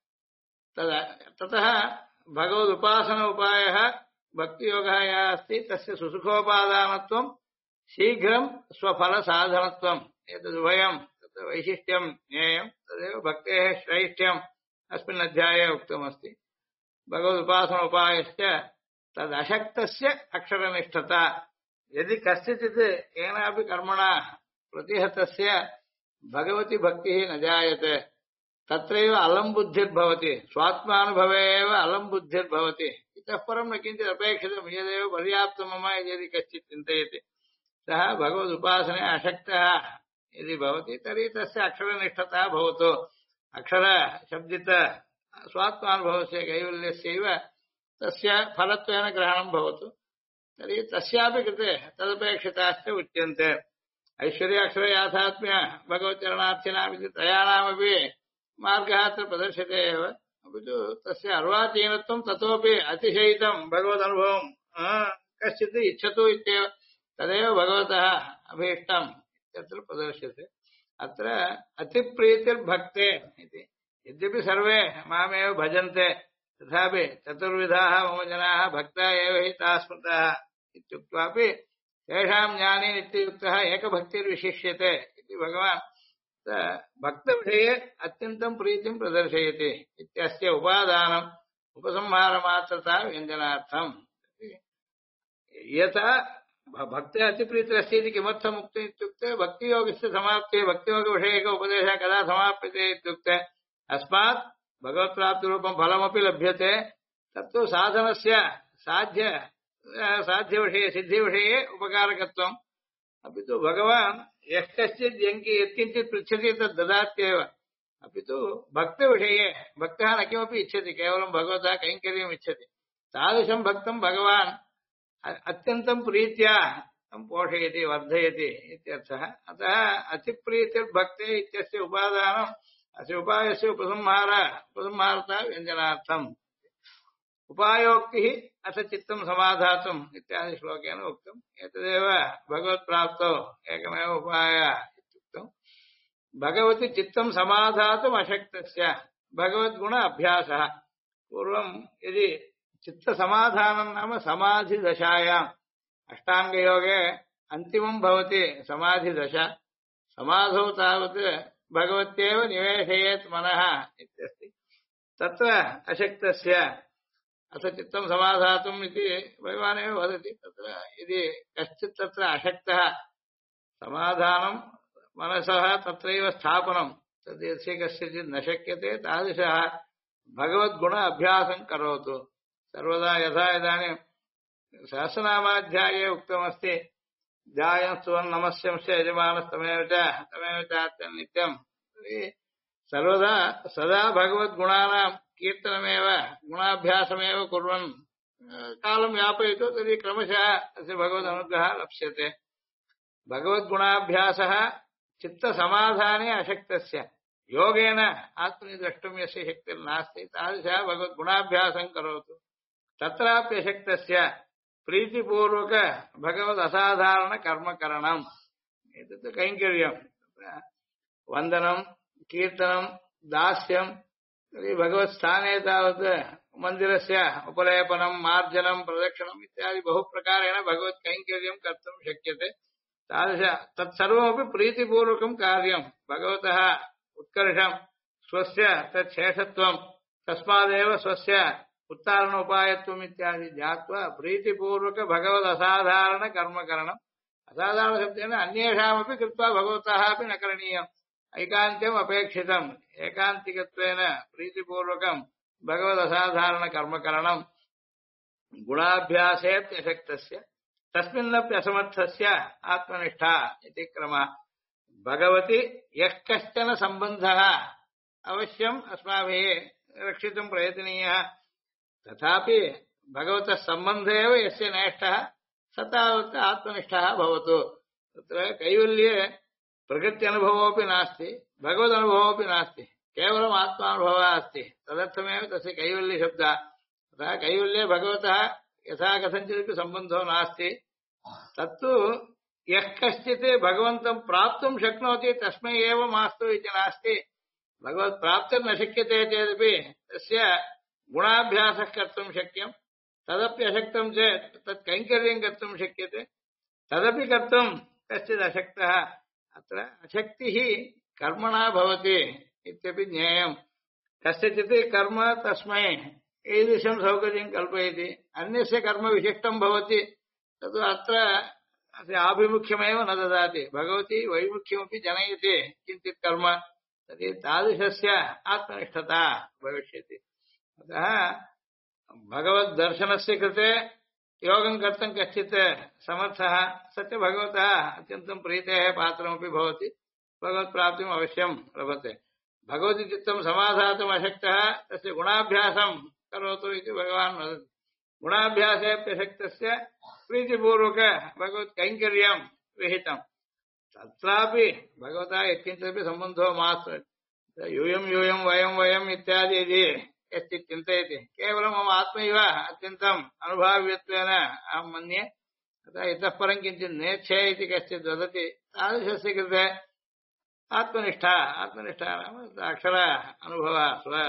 ततः भगवदुपासना उपायः भक्तियोगः यः अस्ति तस्य सुसुखोपादानत्वं शीघ्रं स्वफलसाधनत्वम् एतदुभयं तत्र वैशिष्ट्यं ज्ञेयं तदेव भक्तेः श्रैष्ठ्यम् अस्मिन् अध्याये उक्तमस्ति भगवदुपासना उपायश्च तदशक्तस्य अक्षरनिष्ठता यदि कस्यचित् केनापि कर्मणा प्रतिहतस्य भगवति भक्तिः न जायते तत्रैव अलम् बुद्धिर्भवति स्वात्मानुभवे एव अलम् बुद्धिर्भवति इतः परं न किञ्चित् अपेक्षितं यदेव पर्याप्तं मम यदि कश्चित् चिन्तयति सः भगवदुपासने अशक्तः यदि भवति तर्हि तस्य अक्षरनिष्ठता भवतु अक्षरशब्दित स्वात्मानुभवस्य कैवल्यस्यैव तस्य फलत्वेन ग्रहणं भवतु तर्हि तस्यापि कृते तदपेक्षिताश्च उच्यन्ते ऐश्वर्याक्षर याथात्म्य भगवच्चरणार्थिनामिति त्रयाणामपि मार्गः अत्र प्रदर्श्यते एव अपि तु तस्य अर्वाचीनत्वं ततोपि अतिशयितं भगवदनुभवं कश्चित् इच्छतु इत्येव तदेव भगवतः अभीष्टम् इत्यत्र प्रदर्श्यते अत्र अतिप्रीतिर्भक्ते इति यद्यपि सर्वे मामेव भजन्ते तथापि चतुर्विधाः मम जनाः भक्ता एव हि ताः स्मृताः इत्युक्त्वापि तेषां ज्ञाने नित्ययुक्तः एकभक्तिर्विशिष्यते इति भगवान् भक्तविषये अत्यन्तं प्रीतिं प्रदर्शयति इत्यस्य उपादानम् उपसंहारमात्रता व्यञ्जनार्थम् यथा भक्ते अतिप्रीतिरस्ति इति किमर्थम् उक्तम् इत्युक्ते भक्तियोगस्य समाप्तिः भक्तियोगविषयक उपदेशः कदा समाप्यते इत्युक्ते अस्मात् भगवत्प्राप्तिरूपं फलमपि लभ्यते तत्तु साधनस्य साध्यविषये सिद्धिविषये उपकारकत्वम् अपि तु भगवान् यः कश्चित् यत्किञ्चित् पृच्छति तद् ददात्येव अपि तु भक्तविषये भक्तः न किमपि इच्छति केवलं भगवतः कैङ्कर्यम् इच्छति तादृशं भक्तं भगवान् अत्यन्तं प्रीत्या तं पोषयति वर्धयति इत्यर्थः अतः अतिप्रीतिर्भक्ते इत्यस्य उपादानम् अस्य उपायस्य उपसंहारता व्यञ्जनार्थम् उपायोक्तिः अथ चित्तं समाधातुम् इत्यादि श्लोकेन उक्तम् एतदेव भगवत्प्राप्तौ एकमेव उपाय इत्युक्तम् भगवति चित्तं समाधातुम् अशक्तस्य भगवद्गुण अभ्यासः पूर्वं यदि चित्तसमाधानं नाम समाधिदशायाम् अष्टाङ्गयोगे अन्तिमं भवति समाधिदशा समाधौ तावत् भगवत्येव निवेशयेत् मनः इत्यस्ति तत्र अशक्तस्य अथ चित्तं समाधातुम् इति भगवानेव वदति तत्र यदि कश्चित् तत्र अशक्तः समाधानं मनसः तत्रैव स्थापनं तद् यस्य कस्यचित् न शक्यते तादृशः भगवद्गुण अभ्यासं करोतु सर्वदा यथा इदानीं सहस्रनामाध्याये उक्तमस्ति ध्यायन् स्तुवन् नमस्यंश्च यजमानस्तमेव चात्यं नित्यं सर्वदा सदा भगवद्गुणानां कीर्तनमेव गुणाभ्यासमेव कुर्वन् कालं यापयितु तर्हि क्रमशः अस्य भगवदनुग्रहः लप्स्यते भगवद्गुणाभ्यासः चित्तसमाधाने अशक्तस्य योगेन आत्मनि द्रष्टुं यस्य शक्तिर्नास्ति तादृशः भगवद्गुणाभ्यासं करोतु तत्राप्यशक्तस्य प्रीतिपूर्वक भगवदसाधारणकर्मकरणम् एतत् कैङ्कर्यम् वन्दनं कीर्तनं दास्यं तर्हि भगवत्स्थाने तावत् मन्दिरस्य उपलेपनं मार्जनं प्रदक्षिणम् इत्यादि बहुप्रकारेण भगवत्कैङ्कर्यं कर्तुं शक्यते तादृश तत्सर्वमपि प्रीतिपूर्वकं कार्यं भगवतः उत्कर्षं स्वस्य तत् शेषत्वं तस्मादेव स्वस्य उत्तारणोपायत्वम् इत्यादि ज्ञात्वा प्रीतिपूर्वक भगवदसाधारणकर्मकरणम् असाधारणशब्देन अन्येषामपि कृत्वा भगवतः अपि न करणीयम् ऐकान्त्यम् अपेक्षितम् एकान्तिकत्वेन प्रीतिपूर्वकम् भगवदसाधारणकर्मकरणम् गुणाभ्यासेऽप्यशक्तस्य तस्मिन्नप्यसमर्थस्य आत्मनिष्ठा इति क्रमः भगवति यः कश्चन सम्बन्धः अवश्यम् अस्माभिः रक्षितुम् प्रयतनीयः तथापि भगवतः सम्बन्धे एव यस्य नेष्टः स तावत् आत्मनिष्ठः भवतु तत्र कैवल्ये प्रकृत्यनुभवोऽपि नास्ति भगवदनुभवोऽपि नास्ति केवलम् आत्मानुभवः अस्ति तदर्थमेव तस्य कैवल्यशब्दः अतः कैवल्ये भगवतः यथा कथञ्चिदपि सम्बन्धो नास्ति तत्तु यः कश्चित् भगवन्तं प्राप्तुं शक्नोति तस्मै एव मास्तु इति नास्ति भगवत्प्राप्तिर्न शक्यते चेदपि तस्य गुणाभ्यासः कर्तुं शक्यम् तदपि अशक्तं चेत् तत् कैङ्कर्यं कर्तुं शक्यते तदपि कर्तुं कश्चित् अशक्तः अत्र अशक्तिः कर्मणा भवति इत्यपि ज्ञेयम् कस्यचित् कर्म तस्मै ईदृशं सौकर्यं कल्पयति अन्यस्य कर्म विशिष्टं भवति तद् अत्र आभिमुख्यमेव न ददाति भगवती वैमुख्यमपि जनयति किञ्चित् कर्म तर्हि तादृशस्य आत्मनिष्ठता भविष्यति अतः भगवद्दर्शनस्य कृते योगं कर्तुं कश्चित् समर्थः स च भगवतः अत्यन्तं प्रीतेः पात्रमपि भवति भगवत्प्राप्तिम् अवश्यं लभते भगवति चित्तं समाधातुम् अशक्तः तस्य गुणाभ्यासं करोतु इति भगवान् वदति गुणाभ्यासेऽप्यशक्तस्य प्रीतिपूर्वक भगवत्कैङ्कर्यं विहितं तत्रापि भगवता यत्किञ्चिदपि सम्बन्धो मास्तु यूयं यूयं वयं वयम् इत्यादि यदि यश्चित् चिन्तयति केवलं मम आत्मैव अत्यन्तम् अनुभाव्यत्वेन अहं मन्ये अतः इतः परं किञ्चित् नेच्छे इति कश्चित् वदति तादृशस्य कृते आत्मनिष्ठा नाम अक्षर अनुभवः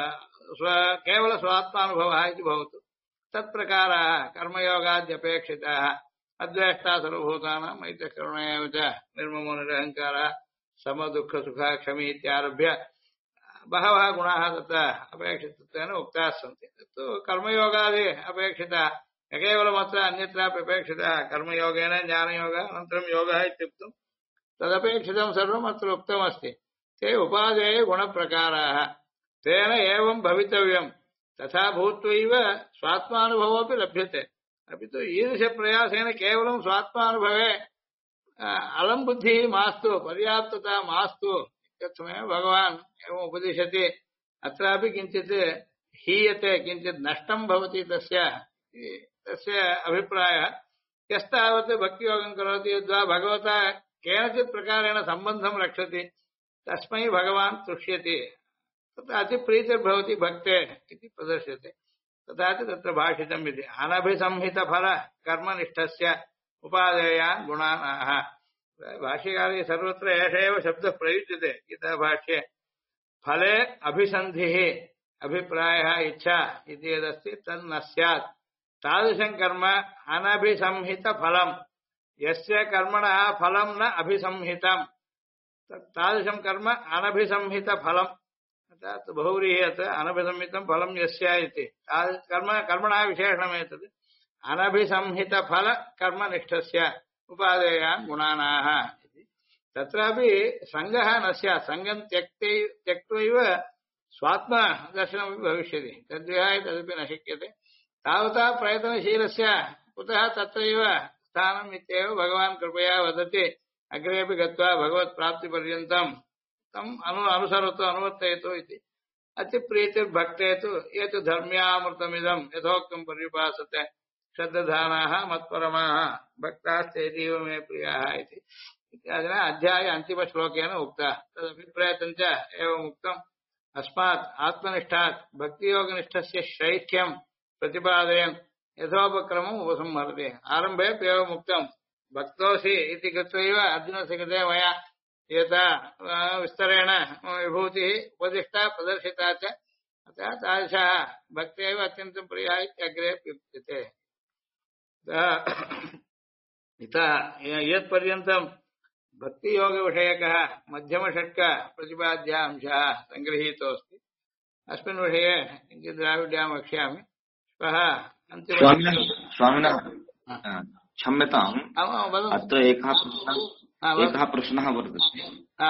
केवल स्वात्मानुभवः इति भवतु तत्प्रकाराः कर्मयोगाद्यपेक्षिताः अद्वेष्टा सर्वभूतानां मैत्रकरुण एव च निर्ममो निरहङ्कारः समदुःखसुखः क्षमी इत्यारभ्य बहवः गुणाः तत्र अपेक्षितत्वेन उक्ताः सन्ति तत्तु कर्मयोगादि अपेक्षितः न केवलमत्र अन्यत्रापि अपेक्षितः कर्मयोगेन ज्ञानयोगः अनन्तरं योगः इत्युक्तं तदपेक्षितं सर्वम् अत्र उक्तमस्ति ते उपादेय गुणप्रकाराः तेन एवं भवितव्यम् तथा भूत्वैव स्वात्मानुभवोऽपि लभ्यते अपि तु ईदृशप्रयासेन केवलं स्वात्मानुभवे अलं बुद्धिः मास्तु पर्याप्तता मास्तु इत्यर्थमेव भगवान् एवम् उपदिशति अत्रापि किञ्चित् हीयते किञ्चित् नष्टं भवति तस्य अभिप्रायः यस्तावत् भक्तियोगं करोति यद्वा भगवता केनचित् प्रकारेण सम्बन्धं रक्षति तस्मै भगवान् तुष्यति तत्र अतिप्रीतिर्भवति भक्ते इति प्रदर्श्यते तथा च तत्र भाषितम् इति अनभिसंहितफल कर्मनिष्ठस्य उपादेयान् गुणानाः भाष्यकारे सर्वत्र एष एव शब्दः प्रयुज्यते गीताभाष्ये फले अभिसन्धिः अभिप्रायः इच्छा इति यदस्ति तन्न स्यात् तादृशं कर्म अनभिसंहितफलम् यस्य कर्मणः फलं न अभिसंहितम् तादृशं कर्म अनभिसंहितफलम् अर्थात् बहुव्रीह्यत् अनभिसंहितं फलं यस्य इति कर्मणः विशेषणमेतत् अनभिसंहितफलकर्मनिष्ठस्य उपादेयान् गुणानाः इति तत्रापि सङ्गः न स्यात् सङ्गं त्यक्त्वैव स्वात्मदर्शनमपि भविष्यति तद्विहाय तदपि न शक्यते तावता प्रयत्नशीलस्य कुतः तत्रैव स्थानम् इत्येव भगवान् कृपया वदति अग्रेपि गत्वा भगवत्प्राप्तिपर्यन्तं तम् अनुसरतु अनुवर्तयतु इति अतिप्रीतिर्भक्ते तु ये तु धर्म्यामृतमिदं यथोक्तं पर्युपासते श्रद्धानाः मत्परमाः भक्तास्तेतीव मे प्रियाः इति इत्यादिना अध्याय अन्तिमश्लोकेन उक्तः तदभिप्रेतं च एवम् उक्तम् अस्मात् आत्मनिष्ठात् भक्तियोगनिष्ठस्य शैख्यं प्रतिपादयन् यथोपक्रमम् उपसंहरति आरम्भेऽप्येवम् उक्तम् भक्तोऽसि इति कृत्वैव अर्जुनस्य कृते मया यथा विस्तरेण विभूतिः उपदिष्टा प्रदर्शिता च अतः तादृशः भक्तेव अत्यन्तं प्रियः इत्यग्रे उच्यते यत्पर्यन्तं भक्तियोगविषयकः मध्यमषट्क प्रतिपाद्य अंशः सङ्गृहीतोऽस्ति अस्मिन् विषये किञ्चित् द्राविड्यां वक्ष्यामि श्वः स्वामिनः क्षम्यताम्। वदन्तु। अत्र एकः प्रश्नः वर्तते।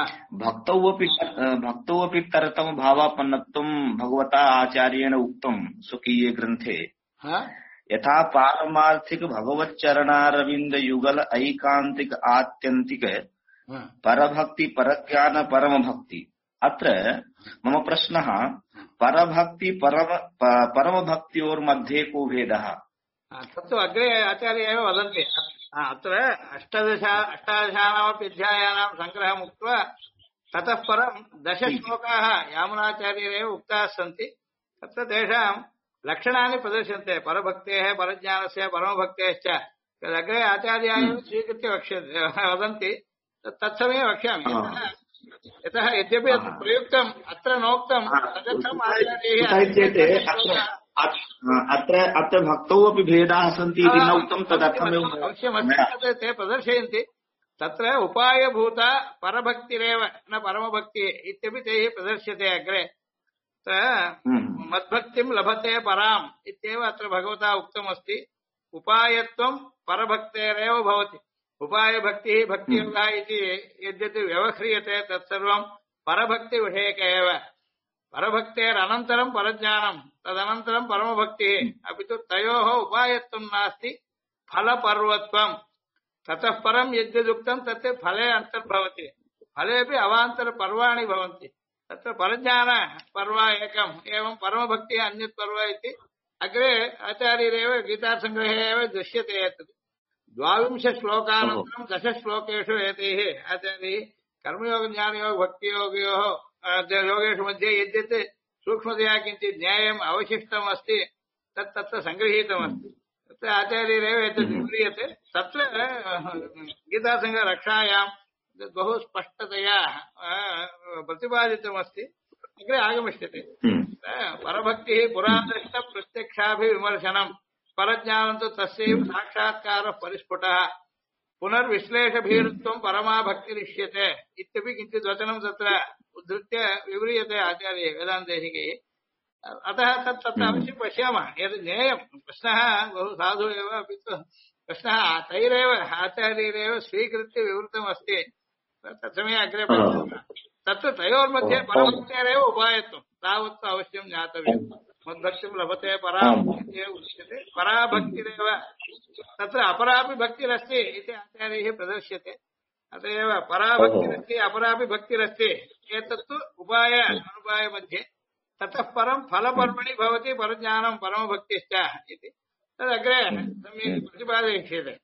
भक्तौ अपि तरतम भावापन्नत्वं भगवता आचार्येण उक्तं स्वकीये ग्रन्थे। यथा पारमार्थिक भगवच्चरणारविंद युगल ऐकांतिक आत्यंतिक परभक्ति परज्ञान परम भक्ति। अत्र मम प्रश्नः परभक्ति परम भक्त्योर्मध्ये को भेदः? तत्तु अग्रे आचार्य एव वदन्ति। अत्र अष्टादशानामपि अध्यायानां सङ्ग्रहम् उक्त्वा ततः परं 10 श्लोकाः यामुनाचार्यैरेव उक्ताः सन्ति। तत्र तेषां लक्षणानि प्रदर्श्यन्ते परभक्तेः परज्ञानस्य परमभक्तेश्च। तदग्रे आचार्याः एव स्वीकृत्य वदन्ति। तत्समये वक्ष्यामि। यतः यद्यपि अत्र प्रयुक्तम् अत्र नोक्तं तदर्थम् आचार्यैः अत्र भक्तौ अपि भेदाः सन्ति इति न उक्तं। तदर्थमेव अवश्यमस्ति ते प्रदर्शयन्ति। तत्र उपायभूता परभक्तिरेव न परमभक्तिः इत्यपि तैः प्रदर्श्यते अग्रे। मद्भक्तिं लभते पराम् इत्येव अत्र भगवता उक्तमस्ति। उपायत्वं परभक्तेरेव भवति। उपायभक्तिः भक्तियोगः इति यद्यत् व्यवह्रियते तत्सर्वं परभक्तिविषयक एव। परभक्तेरनन्तरं परज्ञानं तदनन्तरं परमभक्तिः। अपि तु तयोः उपायत्वं नास्ति, फलपर्वत्वं। ततः परं यद्यदुक्तं तत् फले अन्तर्भवति। फलेपि अवान्तरपर्वाणि भवन्ति। तत्र परज्ञानपर्व एकम्, एवं परमभक्तिः अन्यत् पर्व इति अग्रे आचार्यैरेव गीतासङ्ग्रहे एव दृश्यते। एतत् 12 श्लोकानन्तरं 10 श्लोकेषु एतैः आचार्यैः कर्मयोग ज्ञानयोग भक्तियोगयोः योगेषु मध्ये यद्यत् सूक्ष्मतया किञ्चित् ज्ञेयम् अवशिष्टम् अस्ति तत् तत्र सङ्गृहीतमस्ति। तत्र आचार्यैरेव एतत् विव्रियते। तत्र गीतासङ्घरक्षायां बहु स्पष्टतया प्रतिपादितमस्ति। अग्रे आगमिष्यते। परभक्तिः पुरादृष्ट प्रत्यक्षाभिविमर्शनम् परज्ञानं तु तस्यैव साक्षात्कारः परिस्फुटः पुनर्विश्लेषभीरुत्वं परमा भक्तिरिष्यते इत्यपि किञ्चित् वचनं तत्र उद्धृत्य विव्रियते आचार्ये वेदान्तदेशिकैः। अतः तत्र अवश्यं पश्यामः। यद् ज्ञेयं प्रश्नः बहु साधु एव। अपि तु प्रश्नः तैरेव आचार्यैरेव स्वीकृत्य विवृतमस्ति। तत्समये अग्रे पश्यामः। तत्र तयोर्मध्ये परभक्तेरेव उपायत्वं तावत् अवश्यं ज्ञातव्यम्। मद्भक्तिं लभते पराम् इत्येव उच्यते। पराभक्तिरेव। तत्र अपरापि भक्तिरस्ति इति आचार्यैः प्रदर्श्यते। अत एव पराभक्तिरस्ति अपरापि भक्तिरस्ति। एतत्तु उपाय अनुपाय मध्ये। ततः परं फलपर्वणि भवति परज्ञानं परमभक्तिश्च इति तदग्रे सम्यक् प्रतिपादयिष्यते।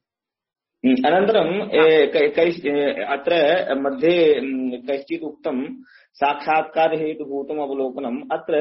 अनन्तरं अत्र मध्ये कैश्चित् उक्तं साक्षात्कार हेतुभूतम् अवलोकनम्। अत्र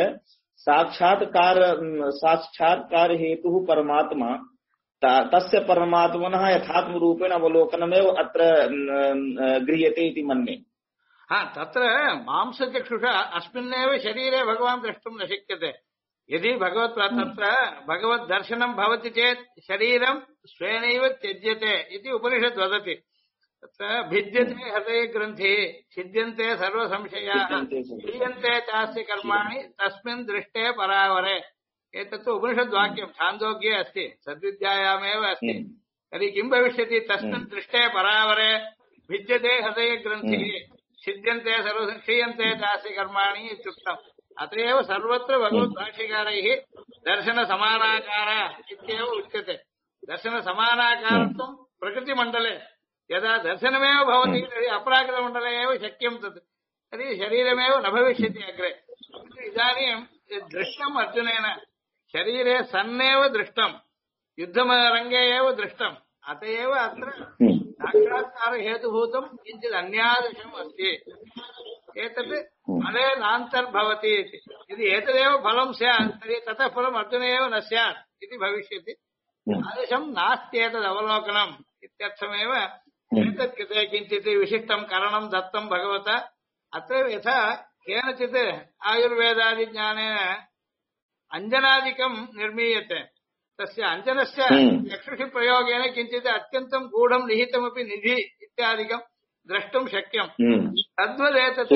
साक्षात्कार हेतुः परमात्मा तस्य परमात्मनः यथात्मरूपेण अवलोकनमेव अत्र गृह्यते इति मन्ये। तत्र मांसचक्षुषा अस्मिन्नेव शरीरे भगवान् द्रष्टुं न शक्यते। यदि तत्र भगवद्दर्शनं भवति चेत् शरीरं स्वेनैव त्यज्यते इति उपनिषद् वदति। तत्र भिद्यते हृदये ग्रन्थिः छिद्यन्ते सर्वसंशयाः क्रियन्ते चास्य कर्माणि तस्मिन् दृष्टे परावरे। एतत्तु उपनिषद्वाक्यं छान्दोग्ये अस्ति, सद्विद्यायामेव अस्ति। तर्हि किं भविष्यति? तस्मिन् दृष्टे परावरे भिद्यते हृदये ग्रन्थिः छिद्यन्ते क्रियन्ते चास्य कर्माणि इत्युक्तम्। अत एव सर्वत्र भगवद्भाष्यकारैः दर्शनसमानाकार इत्येव उच्यते। दर्शनसमानाकारत्वं प्रकृतिमण्डले यदा दर्शनमेव भवति तर्हि अपराकृतमण्डले एव शक्यं तत्। तर्हि शरीरमेव न भविष्यति अग्रे। इदानीं दृष्टम् अर्जुनेन शरीरे सन्नेव दृष्टम्, युद्धरङ्गे एव दृष्टम्। अत एव अत्र साक्षात्कारहेतुभूतं किञ्चित् अन्यादृशम् अस्ति। एतत् फले नान्तर्भवति इति। यदि एतदेव फलं स्यात् तर्हि ततः फलम् अर्जुने एव न स्यात् इति भविष्यति। तादृशं नास्त्येतदवलोकनम् इत्यर्थमेव एतत् कृते किञ्चित् विशिष्टं करणं दत्तं भगवता। अत्र यथा केनचित् आयुर्वेदादिज्ञानेन अञ्जनादिकं निर्मीयते, तस्य अञ्जनस्य चक्षुषि प्रयोगेन किञ्चित् अत्यन्तं गूढं निहितमपि निधि इत्यादिकं द्रष्टुं शक्यम्। तद्वदेतत्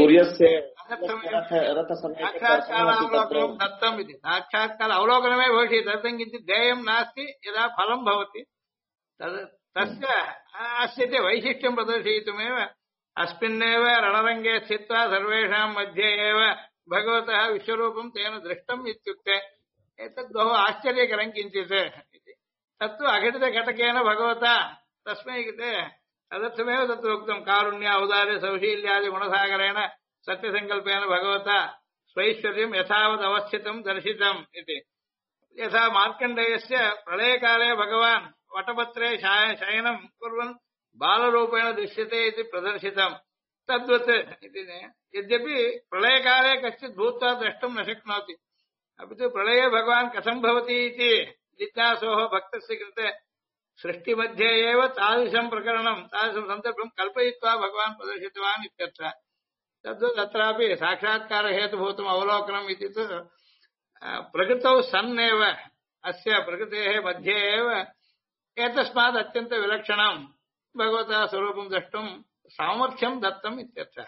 साक्षात्कारावलोकनं दत्तम् इति। साक्षात्कार अवलोकनमेव भविष्यति। तदर्थं किञ्चित् ध्येयं नास्ति। यदा फलं भवति तस्य अस्य वैशिष्ट्यं प्रदर्शयितुमेव अस्मिन्नेव रणरङ्गे स्थित्वा सर्वेषां मध्ये एव भगवतः विश्वरूपं तेन दृष्टम् इत्युक्ते एतद् बहु आश्चर्यकरं किञ्चित् इति तत्तु अघटितघटकेन भगवता तस्मै कृते तदर्थमेव तत्र उक्तं कारुण्य औदार्य सौशील्यादि गुणसागरेण सत्यसङ्कल्पेन भगवता स्वैश्वर्यं यथावत् अवस्थितं दर्शितम् इति यथा मार्कण्डेयस्य प्रलयकाले भगवान् वटपत्रे शयनं कुर्वन् बालरूपेण दृश्यते इति प्रदर्शितम् तद्वत् इति यद्यपि प्रलयकाले कश्चित् भूत्वा द्रष्टुं न शक्नोति अपि तु प्रलये भगवान् कथं भवति इति जिज्ञासोः भक्तस्य कृते सृष्टिमध्ये एव तादृशं प्रकरणं तादृशं सन्दर्भं कल्पयित्वा भगवान् प्रदर्शितवान् इत्यर्थः तद्वत् अत्रापि साक्षात्कारहेतुभूतम् अवलोकनम् इति तु प्रकृतौ सन्नेव अस्य प्रकृतेः मध्ये एव एतस्मात् अत्यन्तविलक्षणं भगवतः स्वरूपं द्रष्टुं सामर्थ्यं दत्तम् इत्यर्थः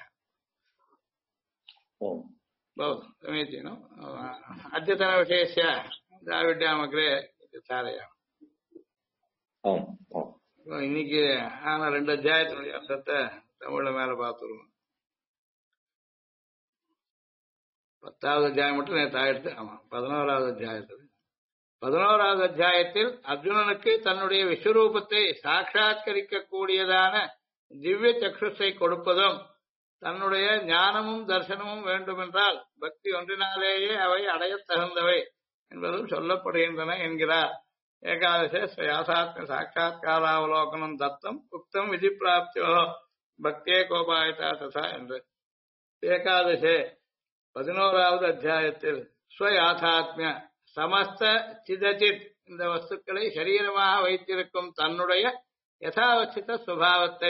भवतु समीचीनम् अद्यतनविषयस्य द्राविड्यामग्रे चालयामः இன்னைக்கு ஆனா 2 அத்தியாயத்தினுடைய அர்த்தத்தை தமிழ்ல மேல பார்த்துருவோம் 10வது அத்தியாயம் மட்டும் நேற்று ஆயிடுத்து ஆமா 11வது அத்தியாயத்தில் 11வது அத்தியாயத்தில் அர்ஜுனனுக்கு தன்னுடைய விஸ்வரூபத்தை சாட்சாத்கரிக்க கூடியதான திவ்ய சக்ஷுஷை கொடுப்பதும் தன்னுடைய ஞானமும் தர்சனமும் வேண்டுமென்றால் பக்தி ஒன்றினாலேயே அவை அடையத் தகுந்தவை என்பதும் சொல்லப்படுகின்றன என்கிறார் ஏகாதசே ஸ்வயாசாத்ம சாட்சாத்காராவலோகனம் தத்தம் உக்தம் விதி பிராப்தியோ பக்தியே கோபாயதா ததா என்று ஏகாதசே 11வது அத்தியாயத்தில் ஸ்வயாசாத்மிய சமஸ்த சிதச்சித் இந்த வஸ்துக்களை சரீரமாக வைத்திருக்கும் தன்னுடைய யதாவச்சித சுபாவத்தை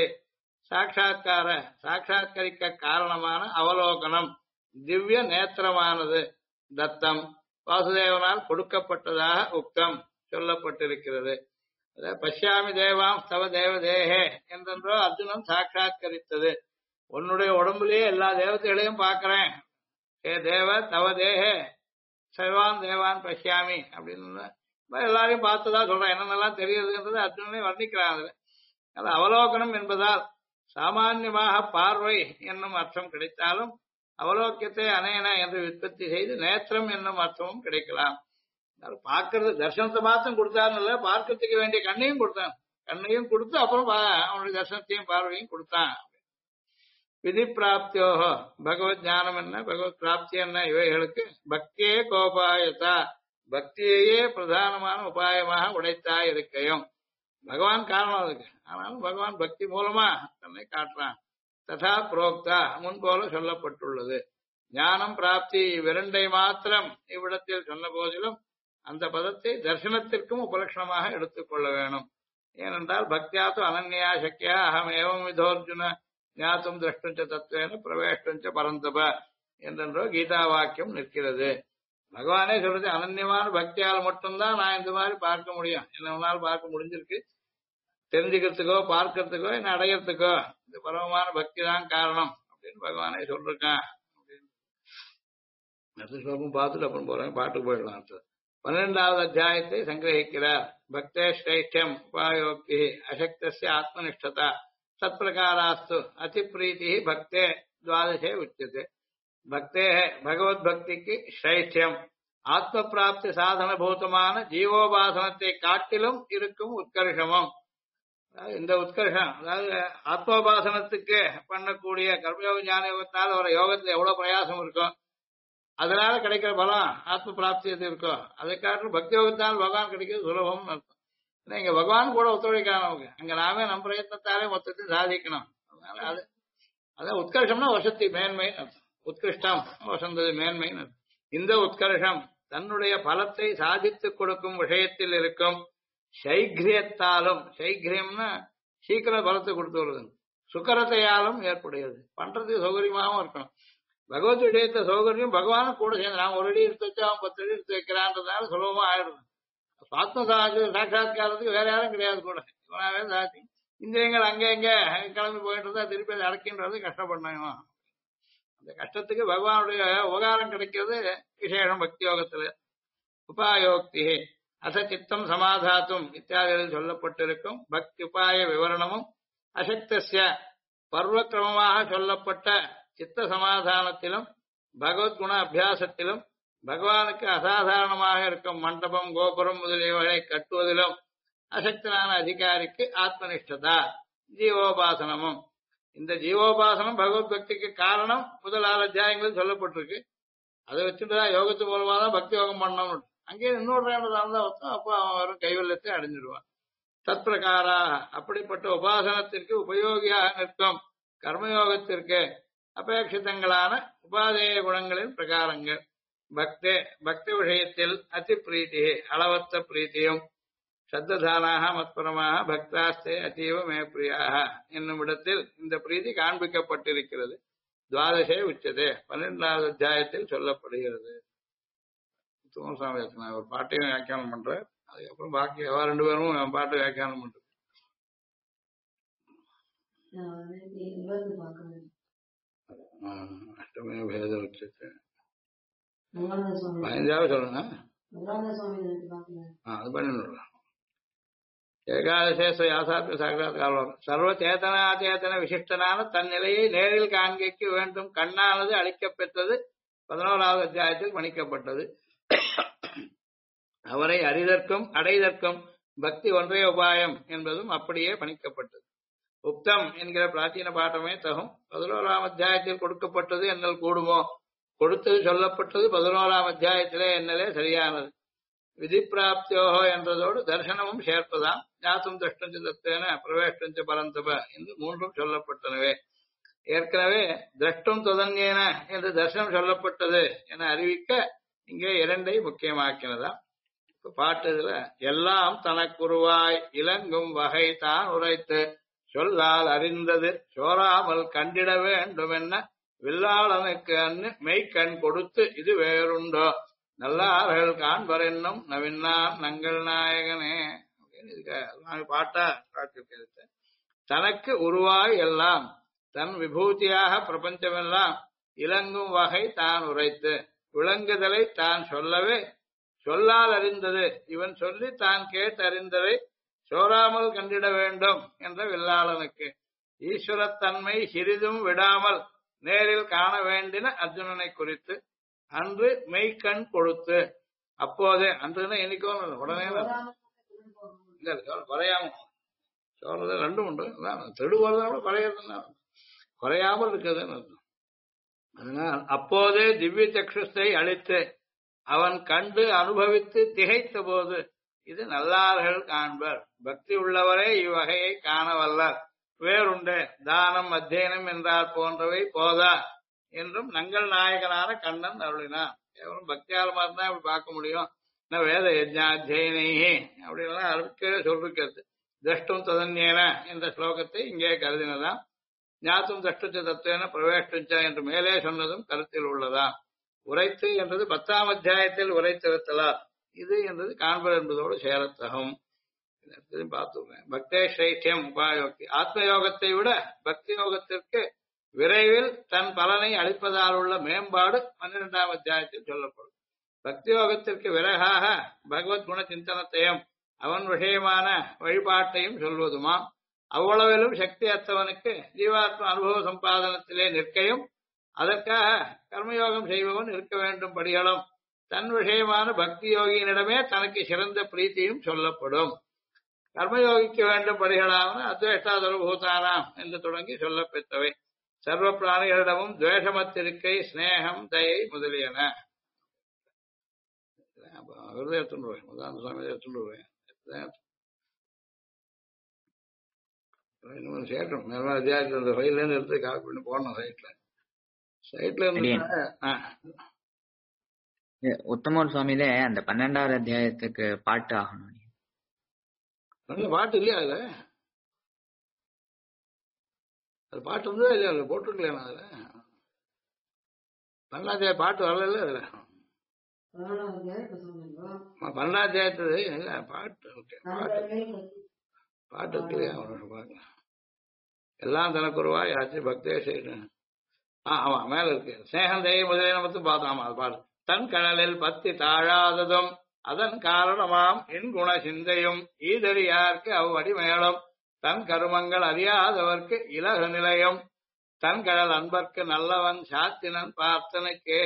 சாட்சாத்கரிக்க காரணமான அவலோகனம் திவ்ய நேத்திரமானது தத்தம் வாசுதேவனால் கொடுக்கப்பட்டதாக உக்தம் சொல்லப்பட்டிருக்கிறது பஷ்யாமி தேவாம் தவ தேவதேகே என்றென்றோ அர்ஜுனன் சாட்சாத்கரித்தது உன்னுடைய உடம்புலயே எல்லா தேவதைகளையும் பார்க்கிறேன் ஏ தேவ தவ தேகே சர்வான் தேவான் பஷ்யாமி அப்படின்னு எல்லாரையும் பார்த்ததா சொல்றேன் என்னென்னலாம் தெரியுதுன்றது அர்ஜுனனை வர்ணிக்கிறான் அது அவலோகனம் என்பதால் சாமான்யமாக பார்வை என்னும் அர்த்தம் கிடைத்தாலும் அவலோக்கியத்தை அனேன என்று விற்பத்தி செய்து நேத்திரம் என்னும் அர்த்தமும் கிடைக்கலாம் பார்க்கறது தர்சனத்தை மாத்திரம் கொடுத்தான்னு இல்ல பார்க்கறதுக்கு வேண்டிய கண்ணையும் கொடுத்தான் கண்ணையும் கொடுத்து அப்புறம் அவனுடைய தர்சனத்தையும் பார்வையும் கொடுத்தான் விதி பிராப்தியோகோ பகவத் ஞானம் என்ன பகவத் பிராப்தி என்ன இவைகளுக்கு பக்தியே கோபாயத்தா பக்தியையே பிரதானமான உபாயமாக உடைத்தா இருக்கையும் பகவான் காரணம் அதுக்கு ஆனாலும் பகவான் பக்தி மூலமா தன்னை காட்டுறான் ததா புரோக்தா முன்போல சொல்லப்பட்டுள்ளது ஞானம் பிராப்தி இவ்விரண்டை மாத்திரம் இவ்விடத்தில் சொன்ன போதிலும் அந்த பதத்தை தர்சனத்திற்கும் உபலட்சணமாக எடுத்துக்கொள்ள வேணும் ஏனென்றால் பக்தியாத்து அனன்யா சக்கியா அகம் ஏவம் விதோர்ஜுன ஞாத்தும் திரஷ்டுஞ்ச தத்துவேன பிரவேஷ்டுஞ்ச பரந்தப என்றென்றோ கீதா வாக்கியம் நிற்கிறது பகவானே சொல்றது அனன்யமான பக்தியால் மட்டும்தான் நான் இந்த மாதிரி பார்க்க முடியும் என்ன பார்க்க முடிஞ்சிருக்கு தெரிஞ்சுக்கிறதுக்கோ பார்க்கறதுக்கோ என்ன அடையறதுக்கோ இந்த பரமமான பக்தி தான் காரணம் அப்படின்னு பகவானே சொல்றான் அப்படின்னு ஸ்லோகம் பார்த்துட்டு அப்புறம் போறேன் பாட்டுக்கு போயிடலாம் 12வது அத்தியாயத்தை சங்கிரகிக்கிறார் பக்தே ஸ்ரேஷ்டம் உபாயோக்தி அசக்தஸ்ய ஆத்மனிஷ்டதா சத்பிரகாராஸ்து அதிப்ரீதி பக்தே துவாதசே உச்சதே பக்தே பகவத் பக்திக்கு ஸ்ரேஷ்டம் ஆத்ம பிராப்தி சாதன பூதமான ஜீவோபாசனத்தை காட்டிலும் இருக்கும் உத்கர்ஷமும் இந்த உத்கர்ஷம் அதாவது ஆத்மோபாசனத்துக்கு பண்ணக்கூடிய கர்மயோக ஞான யோகத்தால் ஒரு யோகத்துல எவ்வளவு பிரயாசம் இருக்கும் அதனால கிடைக்கிற பலம் ஆத்ம பிராப்தி எது இருக்கோ அதை காட்டிலும் பக்தி யோகத்தால் பகவான் கிடைக்கிறது சுலபம்னு அர்த்தம் ஏன்னா இங்க பகவான் கூட ஒத்துழைக்கிறான் அவங்க அங்க நாமே நம்ம பிரயத்னத்தாலே மொத்தத்தை சாதிக்கணும் அதனால அதான் உத்கர்ஷம்னா வசதி மேன்மைன்னு அர்த்தம் உத்கிருஷ்டம் வசந்தது மேன்மைன்னு அர்த்தம் இந்த உத்கர்ஷம் தன்னுடைய பலத்தை சாதித்துக் கொடுக்கும் விஷயத்தில் இருக்கும் சைக்கிரியத்தாலும் சைக்கிரியம்னா சீக்கிர பலத்தை கொடுத்து வருது சுக்கரத்தையாலும் ஏற்புடையது பண்றதுக்கு சௌகரியமாகவும் இருக்கணும் பகவத் விஷயத்த சௌகரியம் பகவானும் கூட சேர்ந்து நான் ஒரு அடி எடுத்து வச்சு அவன் 10 அடி எடுத்து வைக்கிறான்றதுனால சுலபமா ஆயிடுது ஆத்ம சாட்சாத்காரத்துக்கு வேற யாரும் கிடையாது கூட இவனாவே சாட்சி இந்திரியங்கள் அங்க எங்க கிளம்பி போயிட்டு இருந்தா திருப்பி அதை அடக்கின்றது கஷ்டப்படணும் அந்த கஷ்டத்துக்கு பகவானுடைய உபகாரம் கிடைக்கிறது விசேஷம் பக்தி யோகத்துல உபாயோக்தி அச சித்தம் சமாதாத்தும் இத்தியாதிகளில் சொல்லப்பட்டிருக்கும் பக்தி உபாய விவரணமும் அசக்தஸ்ய பர்வக்கிரமமாக சொல்லப்பட்ட சித்த சமாதானத்திலும் பகவத்குண அபியாசத்திலும் பகவானுக்கு அசாதாரணமாக இருக்கும் மண்டபம் கோபுரம் முதலியவர்களை கட்டுவதிலும் அசக்தனான அதிகாரிக்கு ஆத்மனிஷ்டதா ஜீவோபாசனமும். இந்த ஜீவோபாசனம் பகவத் பக்திக்கு காரணம் முதல் 6 அத்தியாயங்களில் சொல்லப்பட்டிருக்கு. அதை வச்சுட்டுதான் யோகத்து மூலமா தான் பக்தி யோகம் பண்ணணும். அங்கே இன்னொரு தான் அப்போ அவன் வரும் கைவல்லத்தை அடைஞ்சிடுவான். தத் பிரகாரா அப்படிப்பட்ட உபாசனத்திற்கு உபயோகியாக நிற்கும் கர்மயோகத்திற்கு அபேட்சிதங்களான உபாதேய குணங்களின் பிரகாரங்கள். பக்தி விஷயத்தில் அதி பிரீத்தி அளவற்ற பிரீத்தியும் சத்ததானாக மத்பரமாக பக்தாஸ்தே அதீவ மே பிரியாக என்னும் இடத்தில் இந்த பிரீதி காண்பிக்கப்பட்டிருக்கிறது. துவாதசே உச்சதே 12வது அத்தியாயத்தில் சொல்லப்படுகிறது. சுவாமி ஒரு பாட்டையும் வியாக்கியானம் பண்ற, அதுக்கப்புறம் பாக்கி 2 பேரும் பாட்டு வியாக்கியானம் பண்ற. அஷ்டமே பேத உச்சத்தை 15வது சொல்லுங்க. அது பண்ணிடுறோம். ஏகாதசேஷ யாசாத்திய சாட்சாத்காரம் சர்வ சேதனாச்சேதன விசிஷ்டனான தன் நிலையை நேரில் காண்பிக்க வேண்டும் கண்ணானது அளிக்கப் பெற்றது 11வது அத்தியாயத்தில் பணிக்கப்பட்டது. அவரை அறிதற்கும் அடைதற்கும் பக்தி ஒன்றே உபாயம் என்பதும் அப்படியே பணிக்கப்பட்டது. உக்தம் என்கிற பிராச்சீன பாட்டமே தகும். 11ஆம் அத்தியாயத்தில் கொடுக்கப்பட்டது என்னல் கூடுமோ, கொடுத்தது சொல்லப்பட்டது 11ஆம் அத்தியாயத்திலே என்னலே சரியானது. விதி பிராப்தியோகோ என்றதோடு தர்சனமும் சேர்ப்பதாம். ஞாத்தும் திருஷ்டஞ்ச தத்துவேன பிரவேஷ்டஞ்ச பரந்தப என்று 3 சொல்லப்பட்டனவே. ஏற்கனவே திரஷ்டும் தொதன்யேன என்று தர்சனம் சொல்லப்பட்டது என அறிவிக்க இங்கே 2ஐ முக்கியமாக்கினதாம். பாட்டு இதுல எல்லாம் தனக்குருவாய் இலங்கும் வகை தான் உரைத்து சொல்லால் அறிந்தது சோராமல் கண்டிட வேண்டும் என்ன வில்லாளனுக்கு அன்னு மெய்க்கண் கொடுத்து இது வேறுண்டோ நல்லார்கள் காண்பர் என்னும் நவின்னான் நங்கள் நாயகனே அப்படின்னு பாட்டா காட்டிருக்க. தனக்கு உருவாய் எல்லாம் தன் விபூதியாக பிரபஞ்சமெல்லாம் இலங்கும் வகை தான் உரைத்து விளங்குதலை தான் சொல்லவே சொல்லால் அறிந்தது இவன் சொல்லி தான் கேட்டு அறிந்ததை சோராமல் கண்டிட வேண்டும் என்ற வில்லாளனுக்கு ஈஸ்வரத்தன்மை சிறிதும் விடாமல் நேரில் காண வேண்டின அர்ஜுனனை குறித்து அன்று மெய்க்கண் கொடுத்து அப்போதே அன்றுன்னு என்னைக்கோ உடனே குறையாம சொல்றது 2 உண்டு. தெடு போறதோட குறையிறதுன்னா குறையாமல் இருக்குதுன்னு அர்த்தம். அதனால் அப்போதே திவ்ய சக்ஷுஸை அளித்து அவன் கண்டு அனுபவித்து திகைத்த போது இது நல்லார்கள் காண்பர் பக்தி உள்ளவரே இவ்வகையை காணவல்லர் வேறுண்டு தானம் அத்தியனம் என்றால் போன்றவை போதா என்றும் நங்கள் நாயகனான கண்ணன் அருளினான். எவரும் பக்தியால் மாறினா அப்படி பார்க்க முடியும். வேத யஜ்ஞாத்தியனை அப்படின்லாம் அருட்கே சொல்லிருக்கிறது. திரஷ்டும் ததன்யேன என்ற ஸ்லோகத்தை இங்கே கருதினதாம். ஞாத்தும் திரஷ்டுச்ச தத்துவேன பிரவேஷ்டுச்ச என்று மேலே சொன்னதும் கருத்தில் உள்ளதா. உரைத்து என்றது 10ஆம் அத்தியாயத்தில் உரைத்திருத்தலார் இது என்றது காண்பர் என்பதோடு சேரத்தகும். பார்த்துக்கிறேன். பக்தே ஸ்ரைஷ்யம் உபாயோக்தி ஆத்மயோகத்தை விட பக்தி யோகத்திற்கு விரைவில் தன் பலனை அளிப்பதால் உள்ள மேம்பாடு 12ஆம் அத்தியாயத்தில் சொல்லப்படும். பக்தி யோகத்திற்கு விறகாக பகவத் குண சிந்தனத்தையும் அவன் விஷயமான வழிபாட்டையும் சொல்வதுமா. அவ்வளவிலும் சக்தி அத்தவனுக்கு ஜீவாத்ம அனுபவ சம்பாதனத்திலே நிற்கையும் அதற்காக கர்மயோகம் செய்பவன் இருக்க வேண்டும் படிகளும் தன் விஷயமான பக்தி யோகியினிடமே தனக்கு சிறந்த பிரீத்தியும் சொல்லப்படும். கர்மயோகிக்க வேண்டும் படிகளான அத்வேஷ்டாதரபூதானாம் என்று தொடங்கி சொல்லப்பெற்றவை. சர்வ பிராணிகளிடமும் துவேஷமத்திருக்கை ஸ்நேகம் தயை முதலியன. விருதை எடுத்துட்டு வருவேன், முதலாந்த சுவாமி எடுத்துட்டு வருவேன். இன்னும் சேர்க்கணும். மேல அத்தியாயத்தில் அந்த ஃபைல்ல இருந்து எடுத்து காப்பி பண்ணி போடணும் சைட்ல இருந்து. உத்தமர் சுவாமியில அந்த 12வது அத்தியாயத்துக்கு பாட்டு ஆகணும். நல்ல பாட்டு இல்லையா அதுல? அது பாட்டு வந்து அதுல போட்டிருக்கல. அதுல 12ஆம் அத்தியாய பாட்டு வரல அதுல. 12ஆம் அத்தியாயத்து இல்ல பாட்டு. பாட்டு இல்லையா? பாக்கலாம். எல்லாம் தனக்கு உருவாய் ஆச்சு பக்தே செய்யணும். ஆமா மேல இருக்கு. சேகம் தயை முதலிய மட்டும் பார்த்தோம். அது பாடு. தன் கடலில் பத்தி தாழாததும் அதன் காரணமாம் என் குண சிந்தையும் ஈதறியார்க்கு அவ்வடிமேலும் தன் கருமங்கள் அறியாதவர்க்கு இலகு நிலையம் தன் கடல் அன்பர்க்கு நல்லவன் சாத்தினன் பார்த்தனுக்கே.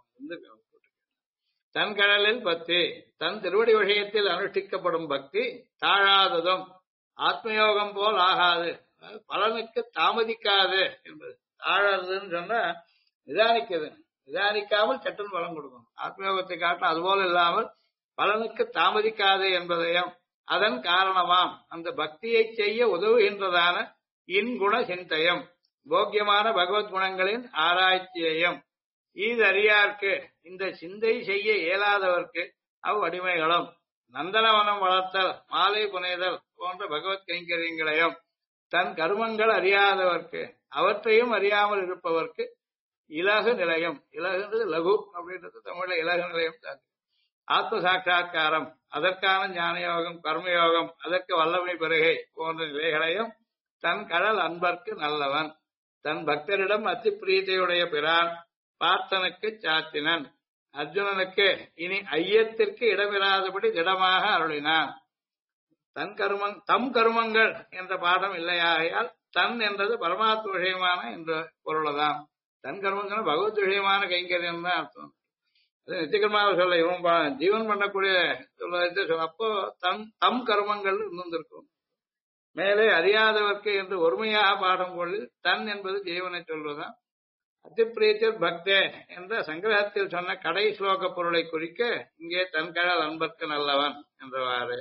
தன் கடலில் பக்தி தன் திருவடி விஷயத்தில் அனுஷ்டிக்கப்படும் பக்தி தாழாததும் ஆத்மயோகம் போல் ஆகாது, பலனுக்கு தாமதிக்காது என்பது. தாழறதுன்னு சொன்னா நிதானிக்குது, நிதானிக்காமல் சட்டன் பலன் கொடுக்கும். ஆத்மயோகத்தை காட்டிலும் அதுபோல இல்லாமல் பலனுக்கு தாமதிக்காது என்பதையும் அதன் காரணமாம் அந்த பக்தியை செய்ய உதவுகின்றதான இன்குண சிந்தையம் போக்கியமான பகவத் குணங்களின் ஆராய்ச்சியையும் ஈதறியார்க்கு இந்த சிந்தை செய்ய இயலாதவர்க்கு அவ்வடிமைகளும் நந்தனவனம் வளர்த்தல் மாலை புனைதல் போன்ற பகவத் கைங்கரியங்களையும் தன் கருமங்கள் அறியாதவர்க்கு அவற்றையும் அறியாமல் இருப்பவர்க்கு இலகு நிலையம். இலகுன்றது லகு அப்படின்றது தமிழ்ல இலகு நிலையம் தான். ஆத்ம சாட்சா்காரம் அதற்கான ஞானயோகம் கர்மயோகம் அதற்கு வல்லமை பெருகை போன்ற நிலைகளையும் தன் கடல் அன்பர்க்கு நல்லவன் தன் பக்தரிடம் அத்தி பிரீதியுடைய பிரான் பார்த்தனுக்கு சாத்தினன் அர்ஜுனனுக்கு இனி ஐயத்திற்கு இடமிராதபடி திடமாக அருளினான். தம் கருமங்கள் என்ற பாடம் இல்லையாகையால் தன் என்றது பரமாத்ம விஷயமான என்ற பொருளதாம். தன் கர்மங்கள் பகவத் விஷயமான கைங்கரியம் தான் அர்த்தம். அது நித்தியகர்மாவை சொல்ல இவன் ஜீவன் பண்ணக்கூடிய சொல்ல அப்போ தம் கர்மங்கள் இருந்திருக்கும். மேலே அறியாதவர்க்கு என்று ஒருமையாக பாடம் கொள்ளி தன் என்பது ஜீவனை சொல்வதுதான். அதிப்பிரீத்தர் பக்தே என்ற சங்கிரகத்தில் சொன்ன கடை ஸ்லோக பொருளை குறிக்க இங்கே தன் கடல் அன்பர்க்கு நல்லவன் என்றவாறு.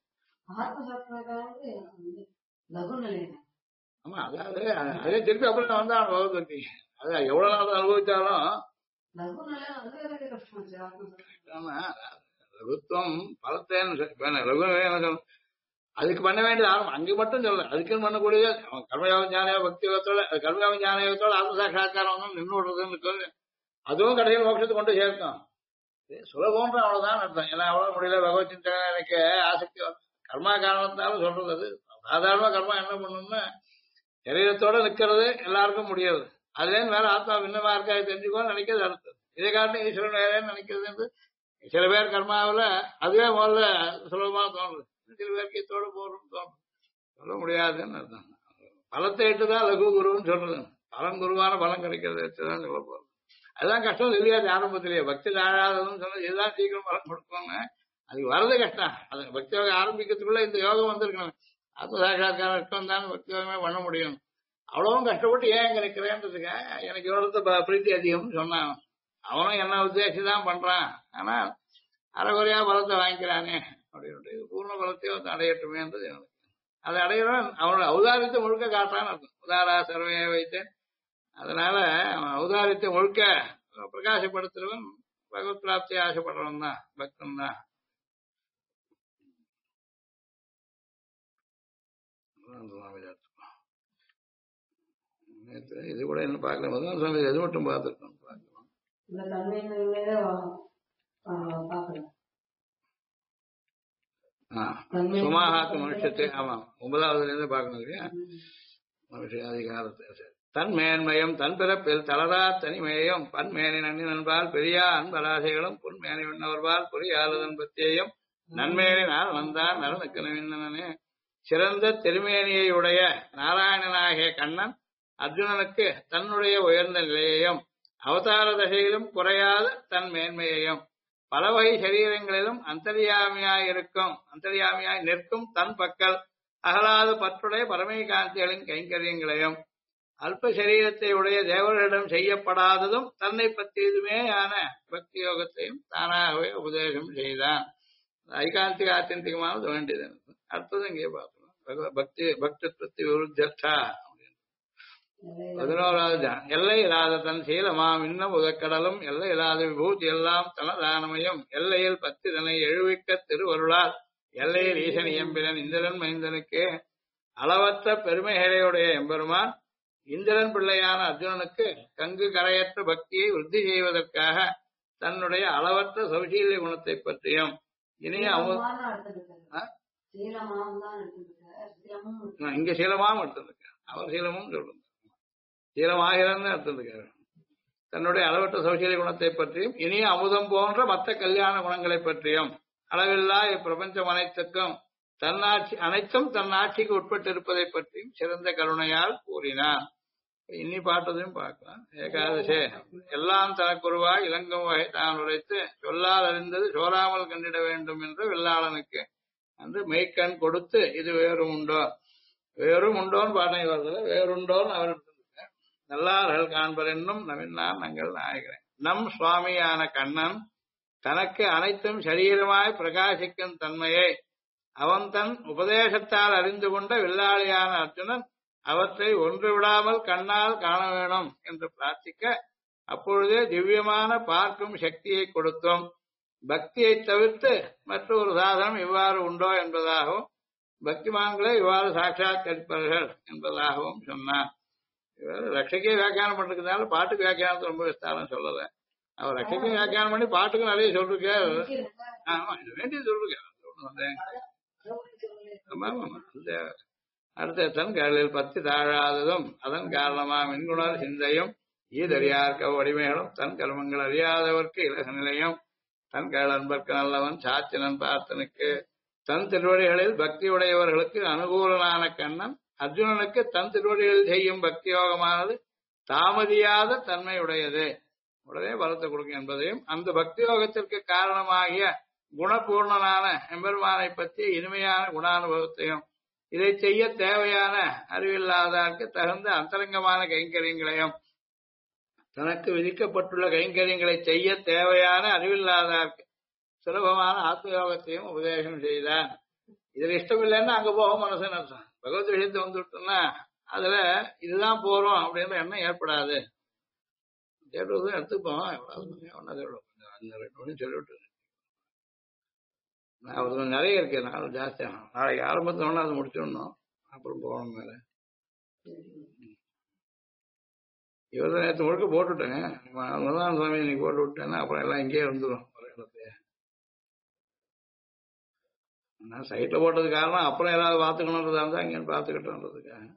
ஆமா, அதாவது அதே திருப்பி அப்புறம் வந்து அவன் பகவத்கீதை அது எவ்வளவு நாள் அனுபவிச்சாலும் ரகுத்துவம் பலத்தேன்னு ரகு அதுக்கு பண்ண வேண்டியது ஆரம்பம் அங்கே மட்டும் சொல்ல அதுக்குன்னு பண்ணக்கூடியது அவன் கர்மயோக ஞானயோ பக்தி யோகத்தோட கர்மயோக ஞானயோகத்தோட ஆத்மசாட்சா்காரம் நின்று விடுறதுன்னு அதுவும் கடைசியில் மோட்சத்தை கொண்டு சேர்க்கும். சுலபம்ன்ற அவ்வளவுதான் அர்த்தம். ஏன்னா அவ்வளவு முடியல பகவத் சிந்தனை எனக்கு ஆசக்தி கர்மா காரணத்தாலும் சொல்றது. அது சாதாரண கர்மா என்ன பண்ணணும்னா சரீரத்தோட நிக்கிறது எல்லாருக்கும் முடியாது. அதுலேருந்து வேற ஆத்மா பின்னமா இருக்கா தெரிஞ்சுக்கோன்னு நினைக்கிறது அடுத்தது. இதை காரணம் ஈஸ்வரன் வேறேன்னு நினைக்கிறது. சில பேர் கர்மாவில் அதுவே முதல்ல சுலபமா தோணுது, சில பேருக்கு இதோட போறோம்னு தோணும். சொல்ல முடியாதுன்னு அர்த்தம். பலத்தை இட்டுதான் லகு குருன்னு சொல்றது. பலம் குருவான பலம் கிடைக்கிறத வச்சுதான் சொல்ல போறது. அதுதான் கஷ்டம் தெரியாது ஆரம்பத்திலேயே. பக்தி தாழாததுன்னு சொன்னது இதுதான் சீக்கிரம் பலம் கொடுக்கோங்க. அதுக்கு வர்றது கஷ்டம். அது பக்தி யோகம் ஆரம்பிக்கிறதுக்குள்ள இந்த யோகம் வந்திருக்கணும். ஆத்ம சாட்சா்காரம் இஷ்டம் தான் பக்தி யோகமே பண்ண முடியும். அவ்வளவும் கஷ்டப்பட்டு ஏன் இங்க நிக்கிறேன்றதுக்கு எனக்கு எவ்வளவு பிரீத்தி அதிகம்னு சொன்னான். அவனும் என்ன உத்தேசிதான் பண்றான். ஆனா அரைகுறையா பலத்தை வாங்கிக்கிறானே அப்படின்னு பூர்ண பலத்தையும் வந்து அடையட்டுமேன்றது எனக்கு. அதை அடையிறான் அவனோட ஔதாரியத்தை முழுக்க காட்டுறான்னு அர்த்தம். உதாரா சர்வையை வைத்தேன். அதனால அவன் ஔதாரியத்தை முழுக்க பிரகாசப்படுத்துறவன் பகவத் பிராப்தியை ஆசைப்படுறவன் தான் பக்தன் தான். இது கூட என்ன பார்க்கல முதல் சுவாமி எது மட்டும் பார்த்துருக்கோம். சுமாகாத்து மனுஷத்தை ஆமா 9வதுல இருந்து பார்க்கணும் இல்லையா. மனுஷ அதிகாரத்தை தன் மேன்மையும் தன் பிறப்பில் தளரா தனிமையும் பன்மேனி நன்னி நண்பால் பெரியா அன்பராசைகளும் பொன்மேனி விண்ணவர்பால் பொறியாளதன் பத்தியையும் நன்மேனி நாள் வந்தான் நலனுக்கு நவீனனே. சிறந்த திருமேனியை உடைய நாராயணனாகிய கண்ணன் அர்ஜுனனுக்கு தன்னுடைய உயர்ந்த நிலையையும் அவதார தசையிலும் குறையாத தன் மேன்மையையும் பல வகை சரீரங்களிலும் அந்தரியாமியாய் நிற்கும் தன் பக்கல் அகலாத பற்றுடைய பரமேகாந்திகளின் கைங்கரியங்களையும் அல்ப சரீரத்தை உடைய தேவர்களிடம் செய்யப்படாததும் தன்னை பற்றியதுமே ஆன பக்தி யோகத்தையும் தானாகவே உபதேசம் செய்தான். ஐகாந்திக ஆத்தியந்திகமானது வேண்டியது. அடுத்தது இங்கே பார்க்கணும். பக்தி விருத்தா 11வது எல்லை இல்லாத தன் சீலமாம் இன்னும் உதக்கடலும் எல்லை இல்லாத விபூதி எல்லாம் தனதானமையும் எல்லையில் பத்திதனை எழுவிக்க திருவருளால் எல்லையில் ஈசன் எம்பிரன் இந்திரன் மைந்தனுக்கு அளவற்ற பெருமைகளையுடைய எம்பெருமான் இந்திரன் பிள்ளையான அர்ஜுனனுக்கு கங்கு கரையற்ற பக்தியை விருத்தி செய்வதற்காக தன்னுடைய அளவற்ற சௌசீல்ய குணத்தை பற்றியும் இனிய இங்க சீலமாம் எடுத்திருக்க அவர் சீலமும் சொல்லுங்க சீலமாகிறன்னு எடுத்திருக்காரு. தன்னுடைய அளவற்ற சௌசீல்ய குணத்தை பற்றியும் இனிய அமுதம் போன்ற மற்ற கல்யாண குணங்களை பற்றியும் அளவில்லா இப்பிரபஞ்சம் அனைத்தும் தன் ஆட்சிக்கு உட்பட்டிருப்பதை பற்றியும் சிறந்த கருணையால் கூறினார். இன்னி பாட்டதையும் பார்க்கலாம். ஏகாதசே எல்லாம் தனக்குருவாய் இலங்கும் வகை தான் உரைத்து சொல்லால் அறிந்தது சோராமல் கண்டிட வேண்டும் என்று வெள்ளாளனுக்கு அன்று மெய்க்கண் கொடுத்து இது வேறும் உண்டோன்னு பாடம் வருதுல வேறுண்டோன்னு அவர் நல்லார்கள் காண்பர் என்னும் நவின்னான் நங்கள் நாயகரே. நம் சுவாமியான கண்ணன் தனக்கு அனைத்தும் சரீரமாய் பிரகாசிக்கும் தன்மையை அவன் தன் உபதேசத்தால் அறிந்து கொண்ட வில்லாளியான அர்ஜுனன் அவற்றை ஒன்று விடாமல் கண்ணால் காண வேணும் என்று பிரார்த்திக்க அப்பொழுதே திவ்யமான பார்க்கும் சக்தியை கொடுத்தோம். பக்தியை தவிர்த்து மற்றொரு சாதனம் இவ்வாறு உண்டோ என்பதாகவும் பக்திமான்களே இவ்வாறு சாட்சாத்கரிப்பார்கள் என்பதாகவும் சொன்னார். இவர் ரட்சைக்கே வியாக்கியானம் பண்ணிருக்கிறதுனால பாட்டுக்கு வியாக்கியானத்தை ரொம்ப விஸ்தாரம் சொல்லல. அவர் ரட்சைக்கு வியாக்கியானம் பண்ணி பாட்டுக்கு நிறைய சொல்லிருக்காரு. ஆமா இது வேண்டியது சொல்லிருக்காரு. அடுத்த தன் கடலில் பத்தி தாழாததும் அதன் காரணமா மின்குணர் சிந்தையும் ஈதறியார்க்க வடிமைகளும் தன் கர்மங்கள் அறியாதவர்க்கு இலக நிலையம் தன் கடல் அன்பர்க்கு நல்லவன் சாச்சினன் பார்த்தனுக்கு தன் திருவடிகளில் பக்தி உடையவர்களுக்கு அனுகூலனான கண்ணன் அர்ஜுனனுக்கு தன் திருவடிகளில் செய்யும் பக்தி யோகமானது தாமதியாத தன்மை உடையது, உடனே பலத்தை கொடுக்கும் என்பதையும் அந்த பக்தி யோகத்திற்கு காரணமாகிய குணபூர்ணனான எம்பெருமானை பற்றி இனிமையான குணானுபவத்தையும் இதை செய்ய தேவையான அறிவில்லாதற்கு தகுந்த அந்தரங்கமான கைங்கரியங்களையும் தனக்கு விதிக்கப்பட்டுள்ள கைங்கரியங்களை செய்ய தேவையான அறிவில்லாதற்கு சுலபமான ஆத்மயோகத்தையும் உபதேசம் செய்தான். இதுல இஷ்டம் இல்லைன்னா அங்க போக மனசுன்னு அர்த்தம். பகவத் விஷயத்தை வந்துட்டோம்னா அதுல இதுதான் போறோம் அப்படின்ற எண்ணம் ஏற்படாது. தேடுவதும் எடுத்துப்போம். சொல்லிவிட்டு அவருக்கு நிறைய இருக்கு. நாள் ஜாஸ்தியாகும். நாளைக்கு ஆரம்பத்தோட அதை முடிச்சிடணும். அப்புறம் போகணும் மேல. இவர் நேற்று முழுக்க போட்டுட்டேங்க. முதலாம் சுவாமி இன்னைக்கு போட்டு விட்டேன்னா அப்புறம் எல்லாம் இங்கேயே வந்துடும். நான் சைட்ல போட்டது காரணம் அப்புறம் ஏதாவது பார்த்துக்கணுன்றதா இருந்தா இங்க பார்த்துக்கிட்டோன்றதுக்காக.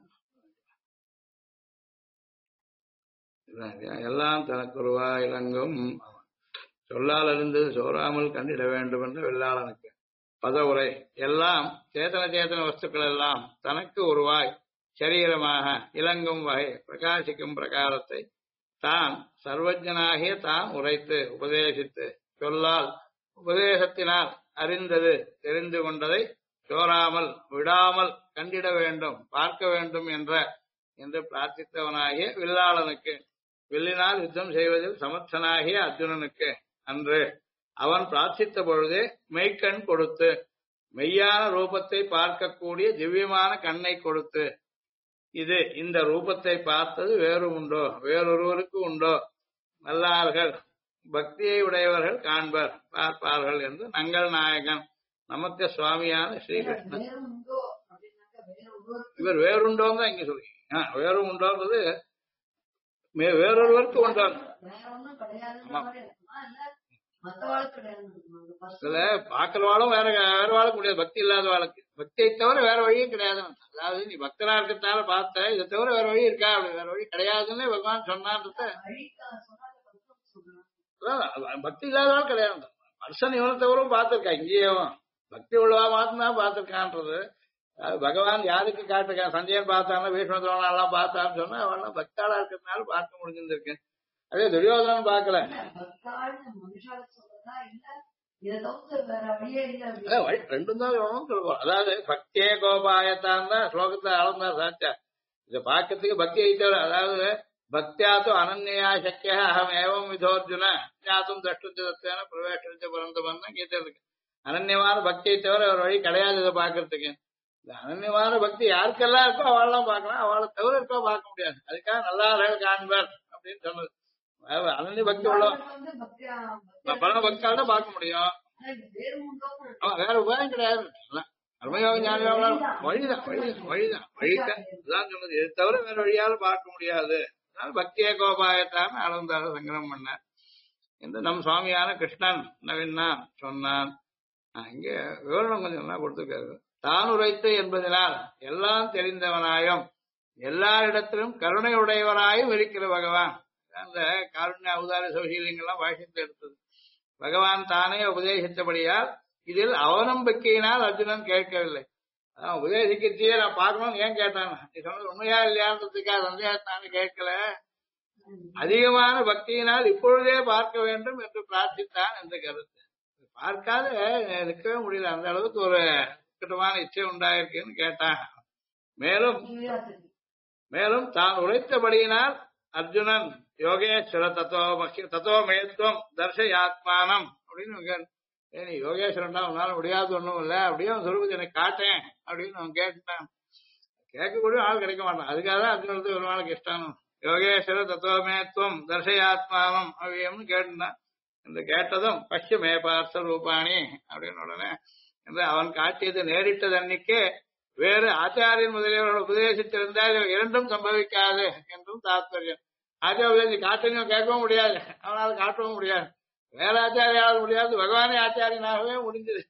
எல்லாம் தனக்குருவா இலங்கும் சொல்லால் அறிந்தது சோறாமல் கண்டிட வேண்டும் என்று வெள்ளாளனுக்கு பதவுரை. எல்லாம் சேத்தன வஸ்துக்கள் எல்லாம் தனக்கு உருவாய் சரீரமாக இலங்கும் வகை பிரகாசிக்கும் பிரகாரத்தை தான் சர்வஜனாகிய தான் உரைத்து உபதேசித்து சொல்லால் உபதேசத்தினால் அறிந்தது தெரிந்து கொண்டதை சோராமல் விடாமல் கண்டிட வேண்டும் பார்க்க வேண்டும் என்று பிரார்த்தித்தவனாகிய வில்லாளனுக்கு வில்லினால் யுத்தம் செய்வதில் சமர்த்தனாகிய அர்ஜுனனுக்கு அன்று அவன் பிரார்த்தித்த பொழுதே மெய்க்கண் கொடுத்து மெய்யான ரூபத்தை பார்க்கக்கூடிய திவ்யமான கண்ணை கொடுத்து இந்த ரூபத்தை பார்த்தது வேறொருவருக்கு உண்டோ நல்லார்கள் பக்தியை உடையவர்கள் காண்பர் பார்ப்பார்கள் என்று நங்கள் நாயகன் நமக்கு சுவாமியான ஸ்ரீகிருஷ்ணன். இவர் வேறுண்டோன்னு தான் இங்க சொல்லி வேறும் உண்டோன்றது வேறொருவருக்கு உண்டோ. இதுல பாக்கிறவாளும் வேற வாழ முடியாது. பக்தி இல்லாத வாழ்க்கை பக்தியை தவிர வேற வழியும் கிடையாது. அதாவது நீ பக்தரா இருக்கிறதால பார்த்த இதை தவிர வேற வழி இருக்கா? அப்படி வேற வழி கிடையாதுன்னு பகவான் சொன்னான்றத பக்தி இல்லாதவாள் கிடையாது. மனுஷன் இவனை தவிர பார்த்திருக்கா. இங்கேயும் பக்தி உள்ளவா மாத்திரம் பார்த்திருக்கான்றது. பகவான் யாருக்கு காட்டிருக்கான்? சஞ்சயன் பார்த்தானா பீஷ்மத்ரோணாலாம் பார்த்தான்னு சொன்னா அவெல்லாம் பக்தாளா இருக்கிறதுனால பார்க்க முடிஞ்சிருக்கேன். அதே துரியோதனன் பார்க்கல. ரெண்டும் தான் சொல்லுவோம். அதாவது பக்தியே கோபாயத்தான் தான் ஸ்லோகத்தை அளந்தா சாச்சா. இதை பார்க்கறதுக்கு பக்தி ஐத்தவர். அதாவது பக்தியாத்து அனன்யா சக்கிய அகம் ஏவம் விதோர்ஜுன ஞாத்தும் தஷ்டுத்தேன பிரவேச பரந்தபம் கீதை இருக்கு. அனன்யமான பக்தியை தவிர ஒரு வழி கிடையாது இதை பார்க்கறதுக்கு. இந்த அனன்யமான பக்தி யாருக்கெல்லாம் இருக்கோ அவள்லாம் பார்க்கலாம், அவளை தவிர இருக்கோ பார்க்க முடியாது. அதுக்காக நல்லார்கள் காண்பர் அப்படின்னு சொன்னது. அனன்ய பக்தி உள்ள பல பக்தால பார்க்க முடியும். வேற உபாயம் கிடையாது. கர்மயோக ஞானம் வழிதான் சொன்னது. இது தவிர வேற வழியால பார்க்க முடியாது. பக்திய கோபாயத்தான் அளந்தார சங்கரம் பண்ண என்று நம் சுவாமியான கிருஷ்ணன் நவீனா சொன்னான். இங்க விவரணம் கொஞ்சம் நல்லா கொடுத்துருக்காரு. தான் உரைத்து என்பதனால் எல்லாம் தெரிந்தவனாயும் எல்லாரிடத்திலும் கருணையுடையவராயும் இருக்கிற பகவான். அந்த காருண்ய அவதார சௌசீலியங்கள்லாம் வாசித்து எடுத்தது. பகவான் தானே உபதேசித்தபடியால் இதில் அவநம்பிக்கையினால் அர்ஜுனன் கேட்கவில்லை. அதான் உபதேசிக்கத்தையே நான் பார்க்கணும்னு ஏன் கேட்டான், நீ சொன்னது உண்மையா இல்லையான்றதுக்காக சந்தேகத்தானே கேட்கல, அதிகமான பக்தியினால் இப்பொழுதே பார்க்க வேண்டும் என்று பிரார்த்தித்தான் என்ற கருத்து. பார்க்காத நிற்கவே முடியல, அந்த அளவுக்கு ஒரு கட்டுமான இச்சை உண்டாயிருக்குன்னு கேட்டான். மேலும் மேலும் தான் உழைத்தபடியினால் அர்ஜுனன் யோகேஸ்வர தத்தோ மேத்துவம் தர்ஷயாத்மானம் அப்படின்னு நீ யோகேஸ்வரன்டா உன்னால முடியாது ஒண்ணும் இல்ல, அப்படியே அவன் சொல்லுவது எனக்கு காட்டேன் அப்படின்னு அவன் கேட்டான். கேட்கக்கூடிய ஆள் கிடைக்க மாட்டான். அதுக்காக தான் அர்ஜுனத்துக்கு ஒரு நாளுக்கு இஷ்டம். யோகேஸ்வர தத்துவமேத்துவம் தர்ஷயாத்மானம் அப்படின்னு கேட்டான். என்று கேட்டதும் பஷ்யமே பார்த்த ரூபாணி அப்படின்னு உடனே என்று அவன் காட்டியது நேரிட்டது அன்னைக்கே வேறு ஆச்சாரியன் முதலியவர்கள் உபதேசித்திருந்தால் இரண்டும் சம்பவிக்காது என்றும் தாத்பரியம். ஆச்சாரிய காட்டணும் கேட்கவும் முடியாது, அவனால் காட்டவும் முடியாது, வேற ஆச்சாரியால் முடியாது, பகவானே ஆச்சாரியனாகவே முடிஞ்சது.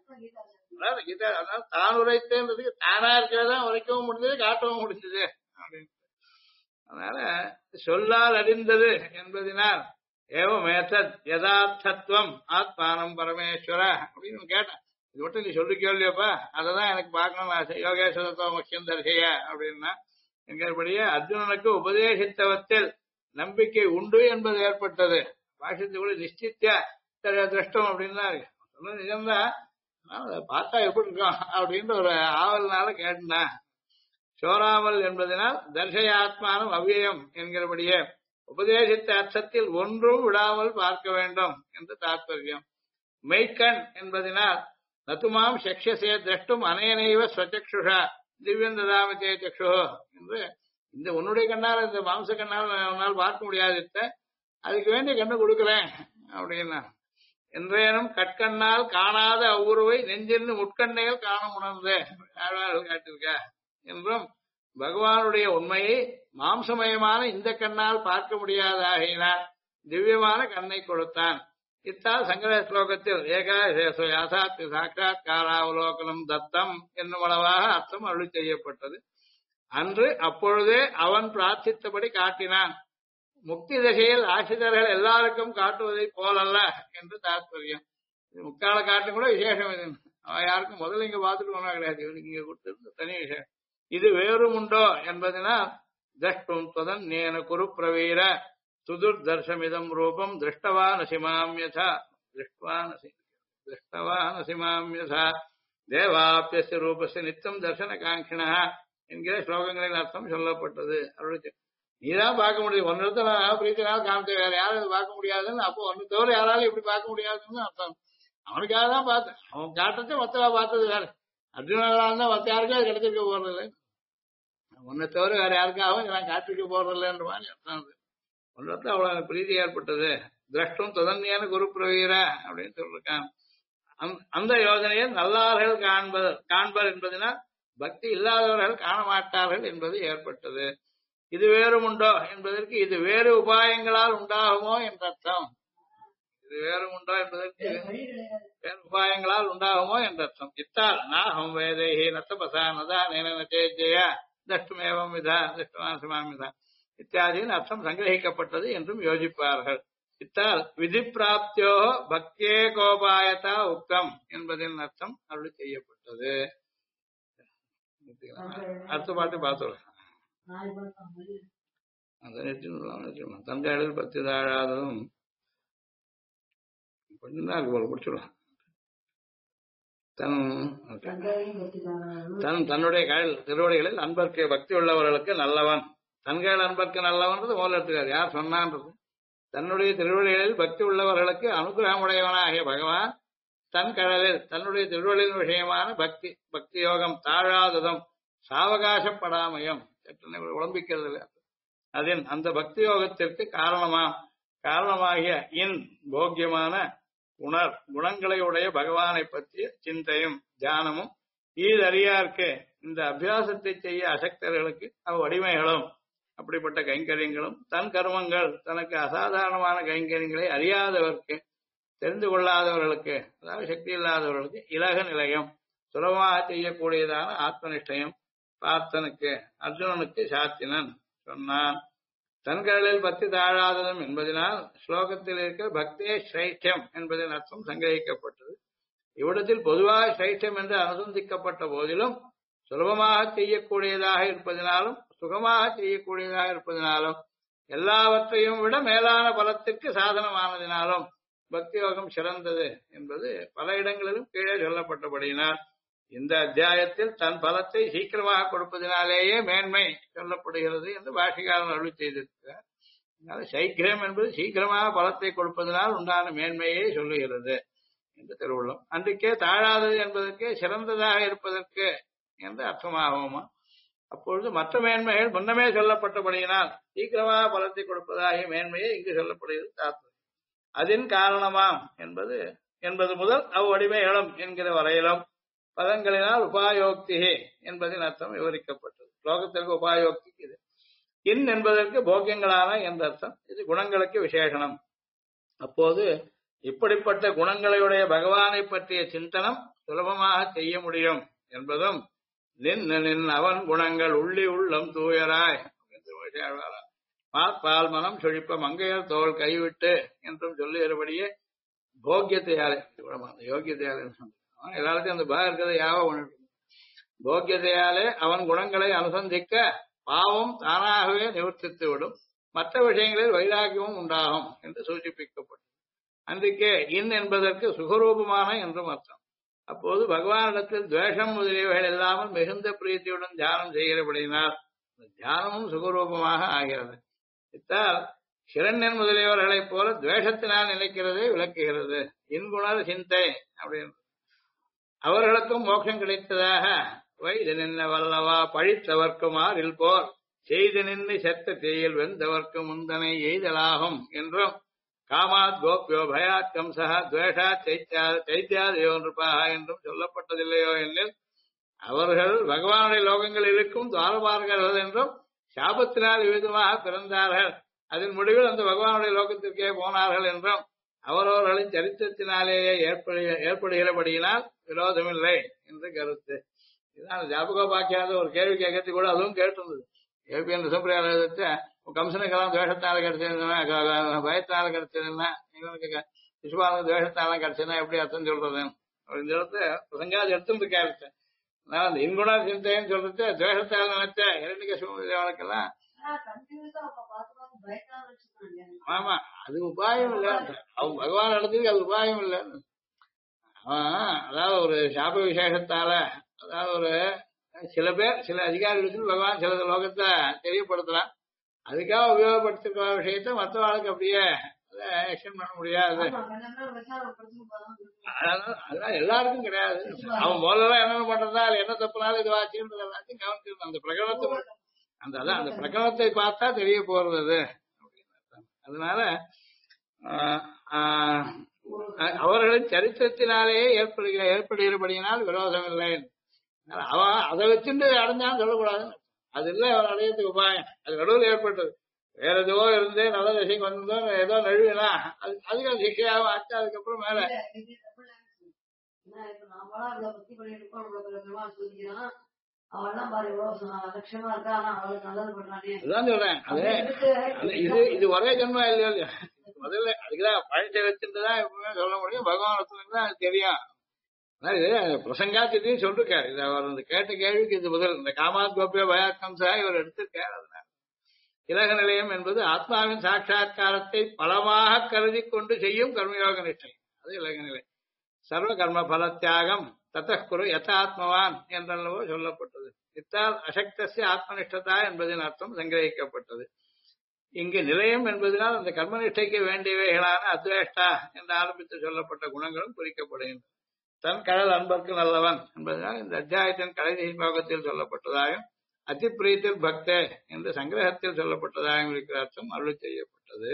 அதனால தான் உரைத்தேன்றதுக்கு தானா இருக்கிறதா உரைக்கவும் முடிஞ்சது, காட்டவும் முடிஞ்சது அப்படின்னு. அதனால சொல்லால் அறிந்தது என்பதனால் ஏவமேதத் யதார்த்தத்துவம் ஆத்மானம் பரமேஸ்வர அப்படின்னு கேட்டான். இது மட்டும் நீ சொல்லி கேள்வியப்பா, அததான் எனக்கு பார்க்கணும்னு ஆசை. யோகேஸ்வரத்துவ முக்கியம் தரிசைய அப்படின்னா எங்களுடைய அர்ஜுனனுக்கு உபதேசித்தவத்தில் நம்பிக்கை உண்டு என்பது ஏற்பட்டது. பாஷத்து கூட நிச்சித்திய திருஷ்டம் அப்படின்னா சொன்னது நிஜம்தான், அதை பார்த்தா எப்படி இருக்கும் அப்படின்ற ஒரு ஆவல்னால கேட்டேன். சோராமல் என்பதனால் தர்ஷயாத்மானம் அவ்வியம் என்கிறபடியே உபதேசித்த அர்த்தத்தில் ஒன்றும் விடாமல் பார்க்க வேண்டும் என்று தாற்பயம். மெய்க்கண் என்பதனால் நத்துமாம் சக்ஷசே திரஷ்டும் அனேனைவ ஸ்வச்சக்ஷுஷா திவ்யம் ததாமிதே சக்ஷு என்று இந்த உன்னுடைய கண்ணால் இந்த மாம்ச கண்ணால் உன்னால் பார்க்க முடியாது, அதுக்கு வேண்டிய கண்ணு கொடுக்குறேன் அப்படின்னா. என்றேனும் கட்கண்ணால் காணாத அவ்வுருவை நெஞ்சிருந்து முட்கண்ணைகள் காண உணர்ந்தே காட்டிருக்க என்றும் பகவானுடைய உண்மையை மாம்சமயமான இந்த கண்ணால் பார்க்க முடியாதாகினால் திவ்யமான கண்ணை கொடுத்தான். இத்தால் சங்கர ஸ்லோகத்தில் ஏகாசாத்தி சாட்சாத் காராவலோகனம் தத்தம் என்னும் அளவாக அர்த்தம் அருளி செய்யப்பட்டது. அன்று அப்பொழுதே அவன் பிரார்த்தித்தபடி காட்டினான். முக்தி தசையில் ஆசிரியர்கள் எல்லாருக்கும் காட்டுவதை போலல்ல என்று தாற்பயம். முக்கால காட்டும் கூட விசேஷம் இது. அவன் யாருக்கும் முதல்ல இங்க பார்த்துட்டு போனா கிடையாது, இவனுக்கு இங்க கொடுத்தது தனி விஷயம். இது வேறும் உண்டோ என்பதனால் திரஷ்டும் தொதன் நேன குரு பிரவீர சுதுர் தர்ஷமிதம் ரூபம் திருஷ்டவானசிமாம்யதா திருஷ்டவானசிமாம்யதா தேவாப்பிய ரூபஸ்ய நித்தம் தர்சன காங்கிணா என்கிற ஸ்லோகங்களின் அர்த்தம் சொல்லப்பட்டது. அவருடைய நீதான் பார்க்க முடியும், ஒன்னு பிரீத்தினால் காமிச்ச வேற யாரும் பார்க்க முடியாதுன்னு, அப்போ ஒன்னு தவிர யாராலும் இப்படி பார்க்க முடியாதுன்னு அர்த்தம். அவனுக்காக தான் பார்த்தேன், அவன் காட்டுறது மத்தவா பார்த்தது வேற. அர்ஜுனா இருந்தா மத்த யாருக்கும் அது கிடைச்சிருக்க போறதில்லை, ஒன்னை தவிர வேற யாருக்காகவும் நான் காட்டிருக்க போறதில்லைன்ற மாதிரி அர்த்தம். ஒன்றத்துல அவ்வளவு பிரீதி ஏற்பட்டது. திரஷ்டும் தொடர்ந்தியான குரு பிரவீர அப்படின்னு சொல்லிருக்கான். அந்த யோஜனையை நல்லார்கள் காண்பர் என்பதனால் பக்தி இல்லாதவர்கள் காண மாட்டார்கள் என்பது ஏற்பட்டது. இது வேறும் உண்டோ என்பதற்கு இது வேறு உபாயங்களால் உண்டாகுமோ என்ற அர்த்தம். இது வேறும் உண்டோ என்பதற்கு வேறு உபாயங்களால் உண்டாகுமோ என்ற அர்த்தம். இத்தால் நாகம் வேதைஹி நத்தபசா நதா நேனேஜய தஷ்டுமேவம் விதா தஷ்டுமாசமாம் விதா இத்தியாதியின் அர்த்தம் சங்கிரகிக்கப்பட்டது என்றும் யோசிப்பார்கள். இத்தால் விதி பிராப்தியோ பக்தியே கோபாயதா உக்தம் என்பதின் அர்த்தம் அருளி செய்யப்பட்டது. அடுத்த பாட்டு பார்த்தோம். தங்கைகளில் பத்தி தாழாததும் கொஞ்சம் தான் போல பிடிச்சிடும். தன்னுடைய திருவடிகளில் அன்பர்க்கு பக்தி உள்ளவர்களுக்கு நல்லவன், தன்கள் அன்பர்க்கு நல்லவன்றது முதல்ல எடுத்துக்காரு. யார் சொன்னான்றது தன்னுடைய திருவடிகளில் பக்தி உள்ளவர்களுக்கு அனுகிரகமுடையவனாகிய பகவான் தன் கடலில் தன்னுடைய திருவடிகளின் விஷயமான பக்தி யோகம் தாழாததும் சாவகாசப்படாமையும் உடம்பிக்கிறது இல்லை. அதன் அந்த பக்தி யோகத்திற்கு காரணமாகிய போக்கியமான குணங்களை உடைய பகவானை பற்றிய சிந்தையும் தியானமும் ஈதறியார்க்கு இந்த அபியாசத்தை செய்ய அசக்தர்களுக்கு அவ்வடிமைகளும் அப்படிப்பட்ட கைங்கரியங்களும் தன் கர்மங்கள் தனக்கு அசாதாரணமான கைங்கரியங்களை அறியாதவர்க்கு தெரிந்து கொள்ளாதவர்களுக்கு அதாவது சக்தி இல்லாதவர்களுக்கு இலக நிலையம் சுலபமாக செய்யக்கூடியதான ஆத்மனிஷ்டையும் பார்த்தனுக்கு அர்ஜுனனுக்கு சாத்தினன் சொன்னான். தன்களில் பக்தி தாழாததும் என்பதனால் ஸ்லோகத்தில் இருக்கிற பக்தியே ஸ்ரைஷ்டம் என்பதன் அர்த்தம் சங்கிரகிக்கப்பட்டது. இவ்விடத்தில் பொதுவாக சிரேஷ்டம் என்று அனுசந்திக்கப்பட்ட போதிலும் சுலபமாக செய்யக்கூடியதாக இருப்பதினாலும் சுகமாக செய்யக்கூடியதாக இருப்பதினாலும் எல்லாவற்றையும் விட மேலான பலத்திற்கு சாதனமானதினாலும் பக்தி யோகம் சிறந்தது என்பது பல இடங்களிலும் கீழே சொல்லப்பட்டபடியினால் இந்த அத்தியாயத்தில் தன் பலத்தை சீக்கிரமாக கொடுப்பதினாலேயே மேன்மை சொல்லப்படுகிறது என்று பாஷிகாரன் அருள் செய்திருக்கிறார். அதனால சைக்கிரம் என்பது சீக்கிரமாக பலத்தை கொடுப்பதனால் உண்டான மேன்மையை சொல்லுகிறது என்று திருவுள்ளம். அன்றைக்கே தாழாதது என்பதற்கே சிறந்ததாக இருப்பதற்கு என்று அர்த்தமாகுமா? அப்பொழுது மற்ற மேன்மைகள் முன்னமே சொல்லப்பட்டபடியினால் சீக்கிரமாக பலத்தை கொடுப்பதாகிய மேன்மையை இங்கு சொல்லப்படுகிறது தாத்பரியம். அதன் காரணமாம் என்பது முதல் அவ்வடிமைகளும் என்கிற வரையிலும் பதங்களினால் உபாயோக்தி என்பதின் அர்த்தம் விவரிக்கப்பட்டது. லோகத்திற்கு உபாயோக்தி இது. இன் என்பதற்கு போக்கியங்களான என்ற அர்த்தம். இது குணங்களுக்கு விசேஷனம். அப்போது இப்படிப்பட்ட குணங்களையுடைய பகவானை பற்றிய சிந்தனம் சுலபமாக செய்ய முடியும் என்பதும் நின் அவன் குணங்கள் உள்ளி உள்ளம் தூயராய் பால் மனம் சொழிப்ப மங்கையர் தோல் கைவிட்டு என்றும் சொல்லுகிறபடியே போக்கியத்தையாலே யோக்கியத்தையாலே எல்லாத்தையும் அந்த பாக இருக்கிறத யாவ போக்கியத்தையாலே அவன் குணங்களை அனுசந்திக்க பாவம் தானாகவே நிவர்த்தித்து விடும், மற்ற விஷயங்களில் வைராகியமும் உண்டாகும் என்று சூச்சிப்பிக்கப்படும். அன்றைக்கே இன் என்பதற்கு சுகரூபமான என்றும் அர்த்தம். அப்போது பகவானிடத்தில் துவேஷம் முதலியவைகள் இல்லாமல் மிகுந்த பிரீத்தியுடன் தியானம் செய்கிறபடியினால் தியானமும் சுகரூபமாக ஆகிறது. இத்தால் ஹிரண்யன் முதலியவர்களைப் போல துவேஷத்தினால் நினைக்கிறதை விளக்குகிறது. இன்குணர் சிந்தை அப்படின்னு அவர்களுக்கும் மோட்சம் கிடைத்ததாக வைது நின்ன வல்லவா பழித்தவர்க்குமார் இல்போர் செய்து நின்று செத்த தீயில் வெந்தவர்க்கு முந்தனை எய்தலாகும் என்றும் காமாத் கோப்யோ பயாத் கம்சா துவேஷா சைத்தியாதயோ நிருபாக என்றும் சொல்லப்பட்டதில்லையோ எனில் அவர்கள் பகவானுடைய லோகங்கள் இருக்கும் துவாரபார்கள் என்றும் சாபத்தினால் விவிதமாக பிறந்தார்கள், அதன் முடிவில் அந்த பகவானுடைய லோகத்திற்கே போனார்கள் என்றும் அவரவர்களின் சரித்திரத்தினாலேயே ஏற்படுகிறபடியினால் விரோதமில்லை என்று கருத்து. இதுதான் ஜாபகோபாக்கியாத ஒரு கேள்வி கேட்கறது கூட அதுவும் கேட்டிருந்தது. கேள்வி என்று சம்பிரதாயத்தை கம்சனுக்கெல்லாம் துவேஷத்தால கிடைச்சதுன்னா பயத்தினால கிடைச்சதுன்னா இவனுக்கு விஸ்வானுக்கு துவேஷத்தால கிடைச்சதுன்னா எப்படி அர்த்தம் சொல்றது இந்த இடத்த பிரசங்காது எடுத்துட்டு இருக்காரு. நான் அந்த இன்குண சிந்தைன்னு சொல்றது துவேஷத்தால நினைச்ச இரண்டிகேவனுக்கெல்லாம் ஆமா அது உபாயம் இல்ல, அவன் பகவான் நடந்ததுக்கு அது உபாயம் இல்ல. அதாவது ஒரு சாப விசேஷத்தால அதாவது ஒரு சில பேர் சில அதிகாரிகளுக்கு பகவான் சில லோகத்தை தெரியப்படுத்தலாம், அதுக்காக உபயோகப்படுத்திருக்கிற விஷயத்த மற்றவாளுக்கு அப்படியே ஆக்ஷன் பண்ண முடியாது. அதெல்லாம் எல்லாருக்கும் கிடையாது. அவன் முதல்ல என்னென்ன பண்றதா என்ன தப்புனாலும் இது வாச்சுன்றது எல்லாத்தையும் கவனிச்சிருந்தான். அந்த பிரகடனத்தை அந்த பிரகடனத்தை பார்த்தா தெரிய போறது. அதனால அவர்களின் சரித்திரத்தினாலேயே ஏற்படுகிறபடியினால் விரோதம் இல்லை. அவன் அதை வச்சுட்டு அடைஞ்சான்னு சொல்லக்கூடாது. அது இல்லை அவர் அடையறதுக்கு உபாயம். அது நடுவில் ஏற்பட்டது. வேற ஏதோ இருந்து நல்ல விஷயம் வந்தோம் ஏதோ நழுவினா அதுக்கு அது சிக்ஷையாகவும் ஆச்சு. அதுக்கப்புறம் மேல அதுதான் சொல்றேன். இது ஒரே ஜென்மா இல்லையோ இல்லையா முதல்ல அதுக்குதான் பழத்தை வச்சுட்டுதான் எப்பவுமே சொல்ல முடியும். பகவான் அது தெரியும். பிரசங்காத்திட்டையும் சொல்லிருக்காரு. இது அவர் இந்த கேட்ட கேள்விக்கு இது முதல் இந்த காமாத் கோபிய பயாக்கம்சா இவர் எடுத்திருக்காரு. அதனால இலக நிலையம் என்பது ஆத்மாவின் சாட்சா்காரத்தை பலமாக கருதி கொண்டு செய்யும் கர்மயோக நிஷ்டை, அது இலக நிலை. சர்வ கர்ம பல தியாகம் தத்தகுரு யதாத்மவான் என்றல்லவோ சொல்லப்பட்டது. இத்தால் அசக்தசிய ஆத்மனிஷ்டதா என்பதின் அர்த்தம் சங்கிரகிக்கப்பட்டது. இங்கு நிலையம் என்பதனால் அந்த கர்மனிஷ்டைக்கு வேண்டியவைகளான அத்வேஷ்டா என்று ஆரம்பித்து சொல்லப்பட்ட குணங்களும் குறிக்கப்படுகின்றன. தன் கடல் அன்பர்க்கு நல்லவன் என்பதனால் இந்த அத்தியாயத்தின் கடைசி பாகத்தில் சொல்லப்பட்டதாகவும் அதிப்பிரீத்தில் பக்தே என்று சங்கிரகத்தில் சொல்லப்பட்டதாகவும் இருக்கிற அர்த்தம் அருள் செய்யப்பட்டது.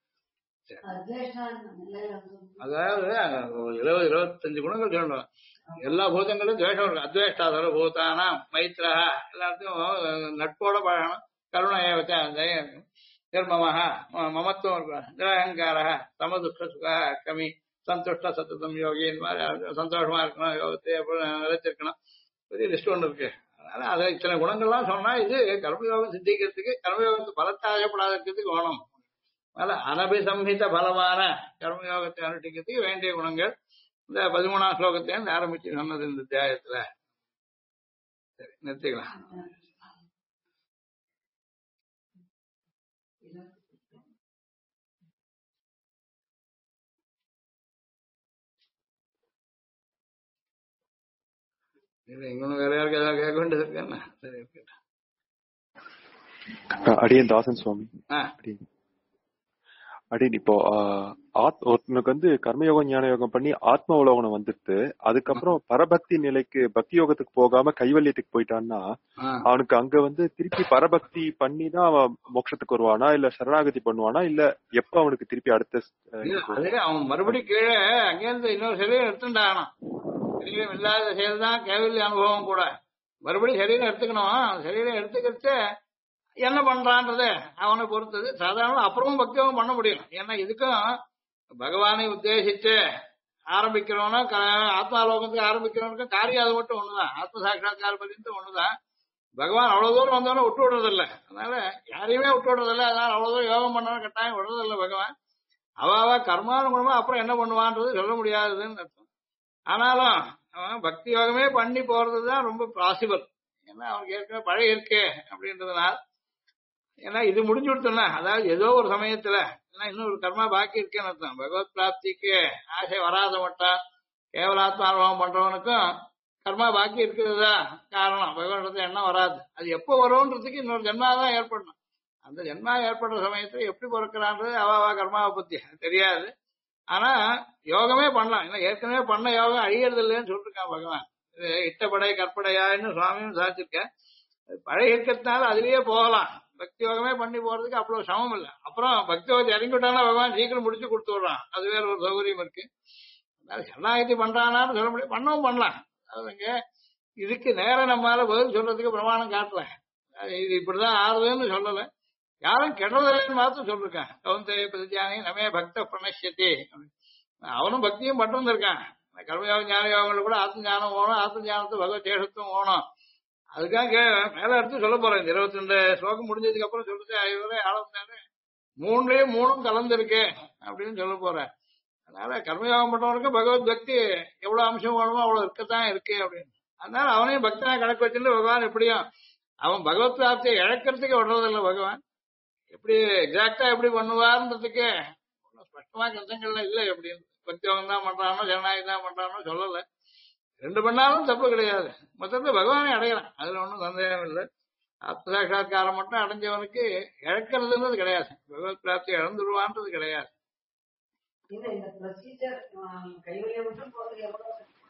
அதாவது 20-25 குணங்கள் சொல்லணும். எல்லா பூதங்களும் துவேஷம் இருக்கு. அத்வேஷ்டா சர்வ பூதானா மைத்ரா எல்லாத்தையும் நட்போட பழகணும். கருணை கர்மமாக மமத்துவம் இருக்கணும். நிரகங்கார சமதுஷ்ட சுக கமி சந்துஷ்ட சத்தம் யோகி இந்த மாதிரி சந்தோஷமா இருக்கணும். யோகத்தை நிலைச்சிருக்கணும். பெரிய லிஸ்ட் ஒன்று இருக்கு. அதனால அதை இத்தனை குணங்கள்லாம் சொன்னா இது கர்மயோகம் சித்திக்கிறதுக்கு கர்மயோகத்தை பலத்தாகப்படாத இருக்கிறதுக்கு வேணும். அதனால அனபிசம்ஹித பலமான கர்மயோகத்தை அனுஷ்டிக்கிறதுக்கு வேண்டிய குணங்கள் இந்த 13ஆம் ஸ்லோகத்திலேருந்து ஆரம்பிச்சு சொன்னது இந்த அத்தியாயத்துல. சரி, நிறுத்திக்கலாம். இல்ல இன்னொன்னு வேற யாருக்கு ஏதாவது கேட்க வேண்டியது இருக்கா? சரி இருக்கட்டும். அடியன் தாசன் சுவாமி. ஆ, அடியன் இப்போ ஒருத்தனுக்கு வந்து கர்மயோகம் ஞான யோகம் பண்ணி ஆத்ம அவலோகனம் வந்துட்டு அதுக்கப்புறம் பரபக்தி நிலைக்கு பக்தி யோகத்துக்கு போகாம கைவல்யத்துக்கு போயிட்டான்னா ஆ. அவனுக்கு அங்க வந்து திருப்பி பரபக்தி பண்ணி தான் அவன் மோட்சத்துக்கு வருவானா இல்ல சரணாகதி பண்ணுவானா இல்ல எப்ப அவனுக்கு திருப்பி அடுத்த இல்ல, அது அவன் மறுபடியும் கீழே அங்கேருந்து இன்னொரு சரீரம் எடுத்துட்டாகணும். சரீரம் இல்லாத செயல் தான் கேவல்ய அனுபவம் கூட. மறுபடியும் சரீரம் எடுத்துக்கணும். அந்த சரீரம் எடுத்துக்கிட்டு என்ன பண்றான்றது அவனை பொறுத்தது. சாதாரண அப்புறமும் பக்தியும் பண்ண முடியும். ஏன்னா இதுக்கும் பகவானை உத்தேசிச்சு ஆரம்பிக்கிறவனா ஆத்மாலோகத்துக்கு ஆரம்பிக்கிறவனுக்கும் காரியம் அது மட்டும் ஒண்ணுதான். ஆத்ம சாட்சா்கார பரியந்தம் ஒண்ணுதான். பகவான் அவ்வளவு தூரம் வந்தவன விட்டு விடுறதில்ல. அதனால யாரையுமே விட்டு விடுறதில்ல. அதனால அவ்வளவு தூரம் யோகம் பண்ணவன கட்டாயம் விடுறதில்ல பகவான். அவ கர்மானுகுணமா அப்புறம் என்ன பண்ணுவான்றது சொல்ல முடியாதுன்னு அர்த்தம். ஆனாலும் அவன் பக்தி யோகமே பண்ணி போறதுதான் ரொம்ப பாசிபிள். ஏன்னா அவனுக்கு ஏற்கனவே பழைய இருக்கு அப்படின்றதுனால. ஏன்னா இது முடிஞ்சு கொடுத்தோம்னா அதாவது ஏதோ ஒரு சமயத்துல ஏன்னா இன்னும் ஒரு கர்மா பாக்கி இருக்குன்னு அர்த்தம். பகவத் பிராப்திக்கு ஆசை வராத மட்டும் கேவலாத்மா அனுபவம் பண்றவனுக்கும் கர்மா பாக்கி இருக்கிறதா காரணம். பகவானிடத்துல எண்ணம் வராது. அது எப்போ வரும்ன்றதுக்கு இன்னொரு ஜென்மாதான் ஏற்படணும். அந்த ஜென்மா ஏற்படுற சமயத்துல எப்படி பிறக்கிறான்றது அவ கர்மாவை பத்தி தெரியாது. ஆனா யோகமே பண்ணலாம். ஏன்னா ஏற்கனவே பண்ண யோகம் அழியறது இல்லைன்னு சொல்லிருக்கான் பகவான். இது இட்டப்படை கற்படையான்னு சுவாமியும் சாதிச்சிருக்கேன். பழைய இருக்கிறதுனால அதுலயே போகலாம். பக்தி யோகமே பண்ணி போறதுக்கு அவ்வளவு சமம் இல்லை. அப்புறம் பக்தி யோகத்தை இறங்கி விட்டானா பகவான் சீக்கிரம் முடிச்சு கொடுத்து விடுறான். அது வேற ஒரு சௌகரியம் இருக்கு. அதனால சரணாகதி பண்றானான்னு சொல்ல முடியும். பண்ணவும் பண்ணலாம். அதுங்க இதுக்கு நேரம் நம்மளால பதில் சொல்றதுக்கு பிரமாணம் காட்டல. இது இப்படிதான் ஆறுதுன்னு சொல்லல. யாரும் கெடுறதில்லைன்னு மாத்திரம் சொல்லிருக்கான். கவுந்தே பிரதிஜானி நமே பக்த பிரணஷ்யத்தி. அவனும் பக்தியும் பட்டு இருக்கான். கர்மயோகம் ஞான யோகங்கள் கூட ஆத்ம ஞானம் ஓணும். ஆத்ம ஞானத்து பகவத் சேஷத்துவம் ஓணும். அதுக்காக மேல எடுத்து சொல்ல போறேன். 22 ஸ்லோகம் முடிஞ்சதுக்கு அப்புறம் சொல்லிட்டு ஐவரே ஆளந்தானே 3லயும் 3ம் கலந்துருக்கு அப்படின்னு சொல்ல போறேன். அதனால கர்மயோகம் பண்றவனுக்கு பகவத் பக்தி எவ்வளவு அம்சம் வேணுமோ அவ்வளவு இருக்கத்தான் இருக்கு அப்படின்னு. அதனால அவனையும் பக்தனா கணக்கு வச்சுட்டு பகவான் எப்படியும் அவன் பகவத் பிராப்தியை இழக்கிறதுக்கு விடுறதில்லை பகவான். எப்படி எக்ஸாக்டா எப்படி பண்ணுவார்ன்றதுக்கு ஸ்பஷ்டமா கிரந்தங்கள்ல இல்லை. எப்படின்னு பக்தி யோகம் தான் பண்றானோ ஜனநாயகி தான் பண்றானோ சொல்லல. ரெண்டு பண்ணாலும் தப்பு கிடையாது. மொத்தத்தை பகவானை அடையலாம். அதுல ஒன்றும் சந்தேகம் இல்லை. ஆத்ம சாட்சா்காரம் மட்டும் அடைஞ்சவனுக்கு இழக்கிறதுன்றது கிடையாது. பகவத் பிராப்தி இழந்துடுவான்றது கிடையாது. இந்த ப்ரொசீஜர் கைவலியை மட்டும் போறது எவ்வளவு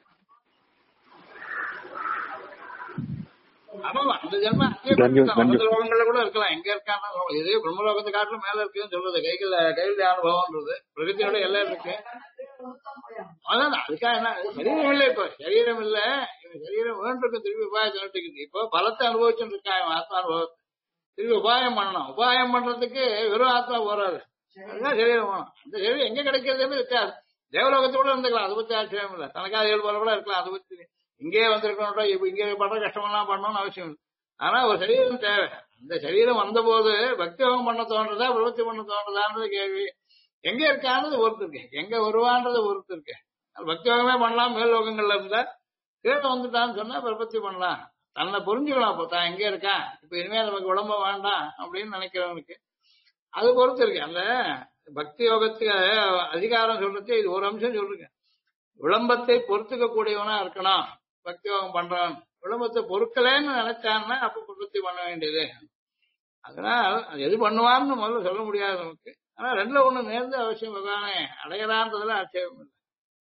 ஆமா அந்த ஜென்மம் லோகங்கள்ல கூட இருக்கலாம். எங்க இருக்கான்னு இது பிரம்மலோகத்தை காட்டிலும் மேல இருக்குன்னு சொல்றது. கையில் அனுபவம்ன்றது பிரகதியோட எல்லாம் இருக்கு. அதான் அதுக்காக என்ன சரீரம் இல்லை. இப்ப சரீரம் இல்ல. சரீரம் வேண்டிருக்கு. திருப்பி உபாயத்தை நட்டுக்குது. இப்போ பலத்தை அனுபவிச்சுட்டு இருக்காங்க. ஆத்மா அனுபவத்தை திருப்பி உபாயம் பண்ணணும். உபாயம் பண்றதுக்கு வெறும் ஆத்மா போறாது. அதுதான் சரீரம் வேணும். அந்த சரீரம் எங்க கிடைக்கிறதுன்னு இருக்காது. தேவலோகத்தோட இருந்துக்கலாம். அதை பத்தி ஆச்சரியம் இல்லை. தனக்காக ஏழு போல கூட இருக்கலாம். அதை பத்தி இங்கே வந்திருக்கணும். இப்ப இங்கே பண்ற கஷ்டமெல்லாம் பண்ணணும்னு அவசியம் இல்லை. ஆனா ஒரு சரீரம் தேவை. அந்த சரீரம் வந்த போது பக்தி யோகம் பண்ண தோன்றதா பிரவൃத்தி பண்ண தோன்றதான்றது கேள்வி. எங்க இருக்கான்றது பொறுத்து இருக்கு. எங்க வருவான்றது பொறுத்து இருக்கு. பக்தி யோகமே பண்ணலாம். மேல் லோகங்கள்ல இருந்தா கீழே வந்துட்டான்னு சொன்னா பிரபத்தி பண்ணலாம். தன்னை புரிஞ்சுக்கலாம். அப்போ தான் எங்க இருக்கான். இப்ப இனிமே நமக்கு விளம்ப வேண்டாம் அப்படின்னு நினைக்கிறவனுக்கு அது பொறுத்து இருக்கு. அந்த பக்தி யோகத்துக்கு அதிகாரம் சொல்றது இது ஒரு அம்சம் சொல்லுங்க. விளம்பத்தை பொறுத்துக்க கூடியவனா இருக்கணும். பக்தி யோகம் பண்றான். விளம்பத்தை பொறுக்கலன்னு நினைச்சான்னா அப்ப பிரபத்தி பண்ண வேண்டியது. அதனால் அது எது பண்ணுவான்னு முதல்ல சொல்ல முடியாது நமக்கு. ஆனா ரெண்டுல ஒண்ணு நேர்ந்து அவசியம் பகவானே அடையறான்றதுல ஆட்சேபம் இல்லை.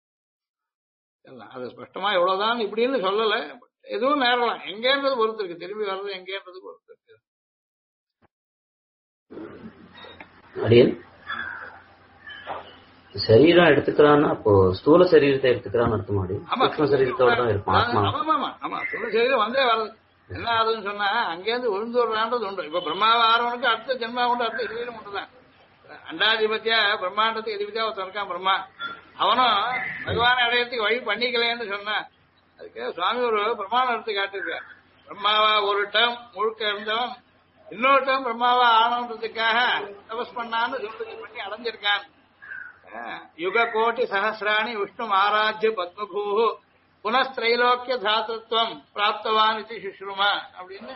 அது ஸ்பஷ்டமா எவ்வளவுதான் இப்படின்னு சொல்லல. எதுவும் நேரலாம். எங்கேன்றது பொறுத்து இருக்கு. திரும்பி வர்றது எங்கேன்றது பொறுத்து இருக்கு. அடியன் சரீரம் எடுத்துக்கிறான்னா அப்போ ஸ்தூல சரீரத்தை எடுத்துக்கிறான்னு அர்த்தமாடி சூக்ஷ்ம சரீரத்தோட தான் இருப்பான் ஆத்மா. ஆமா ஸ்தூல சரீரம் வந்தே வருது. என்ன ஆகுதுன்னு சொன்னா அங்கேருந்து விழுந்து வர்றான்றது உண்டு. இப்ப பிரம்மாவை ஆறவனுக்கு அடுத்த ஜென்மா உண்டு. அடுத்த சரீரம் உண்டுதான். அண்டாதிபத்தியா பிரம்மாண்டத்துக்கு அதிபதியா ஒருத்தன் இருக்கான் பிரம்மா. அவனும் பகவானை அடையறதுக்கு வழி பண்ணிக்கலன்னு சொன்னா அதுக்கு சுவாமி ஒரு பிரமாணம் எடுத்து காட்டிருக்கார். பிரம்மாவா ஒரு டேர்ம் முழுக்க இருந்தவன் இன்னொரு டேர்ம் பிரம்மாவா ஆனன்றதுக்காக தபஸ் பண்ணான்னு சொல்றது பண்ணி அடைஞ்சிருக்கான். யுக கோட்டி சஹசிராணி விஷ்ணு ஆராஜ்ய பத்மபூ புனஸ்திரைலோக்கிய தாத்தத்துவம் பிராப்தவான் இது சுஷ்ருமா அப்படின்னு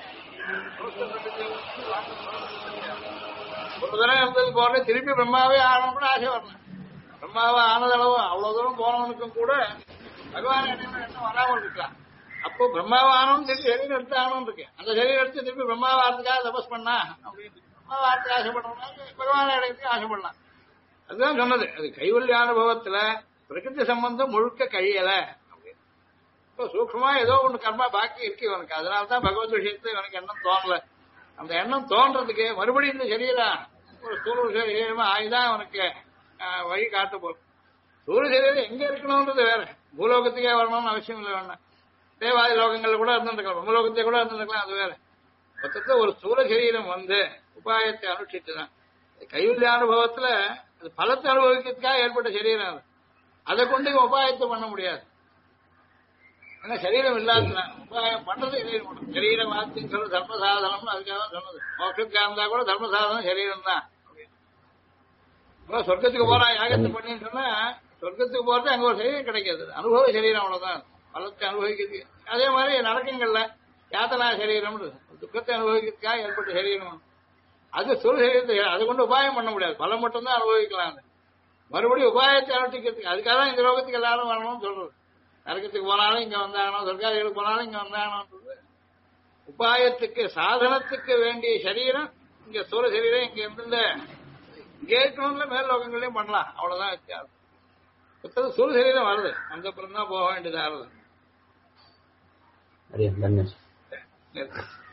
ஒரு தடவை இருந்தது போல திருப்பி பிரம்மாவே ஆகணும் கூட ஆசை வரல. பிரம்மாவை ஆனதளவு அவ்வளவு தூரம் போனவனுக்கும் கூட பகவான் எண்ணம் வராமல் இருக்கலாம். அப்போ பிரம்மாவை ஆனவன் திருப்பி சரீரம் எடுத்து ஆகணும் இருக்கு. அந்த சரீரம் எடுத்து திருப்பி பிரம்மாவை ஆகிறதுக்காக தபஸ் பண்ணா அப்படின்னு பிரம்மாவை ஆகிறதுக்கு ஆசைப்படுறவங்க பகவான் இடத்துக்கு ஆசைப்படலாம். அதுதான் சொன்னது. அது கைவல்ய அனுபவத்துல பிரகிருதி சம்பந்தம் முழுக்க கழியல. இப்போ சூக்ஷமா ஏதோ ஒண்ணு கர்மா பாக்கி இருக்கு இவனுக்கு. அதனாலதான் பகவத் விஷயத்துல இவனுக்கு எண்ணம் தோணல. அந்த எண்ணம் தோன்றதுக்கு மறுபடியும் இந்த சரீரம் ஒரு ஸ்தூல சரீரமா ஆகிதான் அவனுக்கு வழி காட்ட போகுது. ஸ்தூல சரீரம் எங்க இருக்கணும்ன்றது வேற. பூலோகத்துக்கே வரணும்னு அவசியம் இல்லை. வேணாம் தேவாதி லோகங்கள்ல கூட இருந்துருக்கலாம், பிரம்மலோகத்தை கூட இருந்துருக்கலாம், அது வேற. மொத்தத்துல ஒரு ஸ்தூல சரீரம் வந்து உபாயத்தை அனுஷ்டித்துதான். கைவல்ய அனுபவத்துல அது பலத்தை அனுபவிக்கிறதுக்காக ஏற்பட்ட சரீரம். அதை கொண்டு உபாயத்தை பண்ண முடியாது. ஏன்னா சரீரம் இல்லாத உபாயம் பண்றது சரீர வாத்தியம் சொல்ற தர்மசாதனம்னு அதுக்காக சொன்னது. மோட்சத்துக்காக இருந்தா கூட தர்மசாதனம் சரீரம் தான். சொர்க்கத்துக்கு போறான் யாகத்தை பண்ணின்னு சொன்னா சொர்க்கத்துக்கு போறது அங்க ஒரு சரீரம் கிடைக்காது. அனுபவ சரீரம் அவ்வளவுதான். பலத்தை அனுபவிக்கிறது. அதே மாதிரி நடக்கங்கள்ல யாத்தனா சரீரம் துக்கத்தை அனுபவிக்கிறதுக்காக ஏற்பட்ட சரீரம். அது சொல் சரீரத்தை அதை கொண்டு உபாயம் பண்ண முடியாது. பலம் மட்டும்தான் அனுபவிக்கலாம். மறுபடியும் உபாயத்தை அனுஷ்டிக்கிறதுக்கு அதுக்காக தான் இந்த லோகத்துக்கு எல்லாரும் வரணும்னு சொல்றது. நரகத்துக்கு போனாலும் இங்க வந்தாகணும், சொர்க்காதிகளுக்கு போனாலும் இங்க வந்தாகணும்ன்றது. உபாயத்துக்கு சாதனத்துக்கு வேண்டிய சரீரம் இங்க ஸ்தூல சரீரம் இங்க இருந்து இங்கே இருக்கணும்ல மேல் லோகங்களையும் பண்ணலாம். அவ்வளவுதான் வித்தியாசம். மொத்தம் ஸ்தூல சரீரம் வருது, அந்த அப்புறம் தான் போக வேண்டியதா வருது.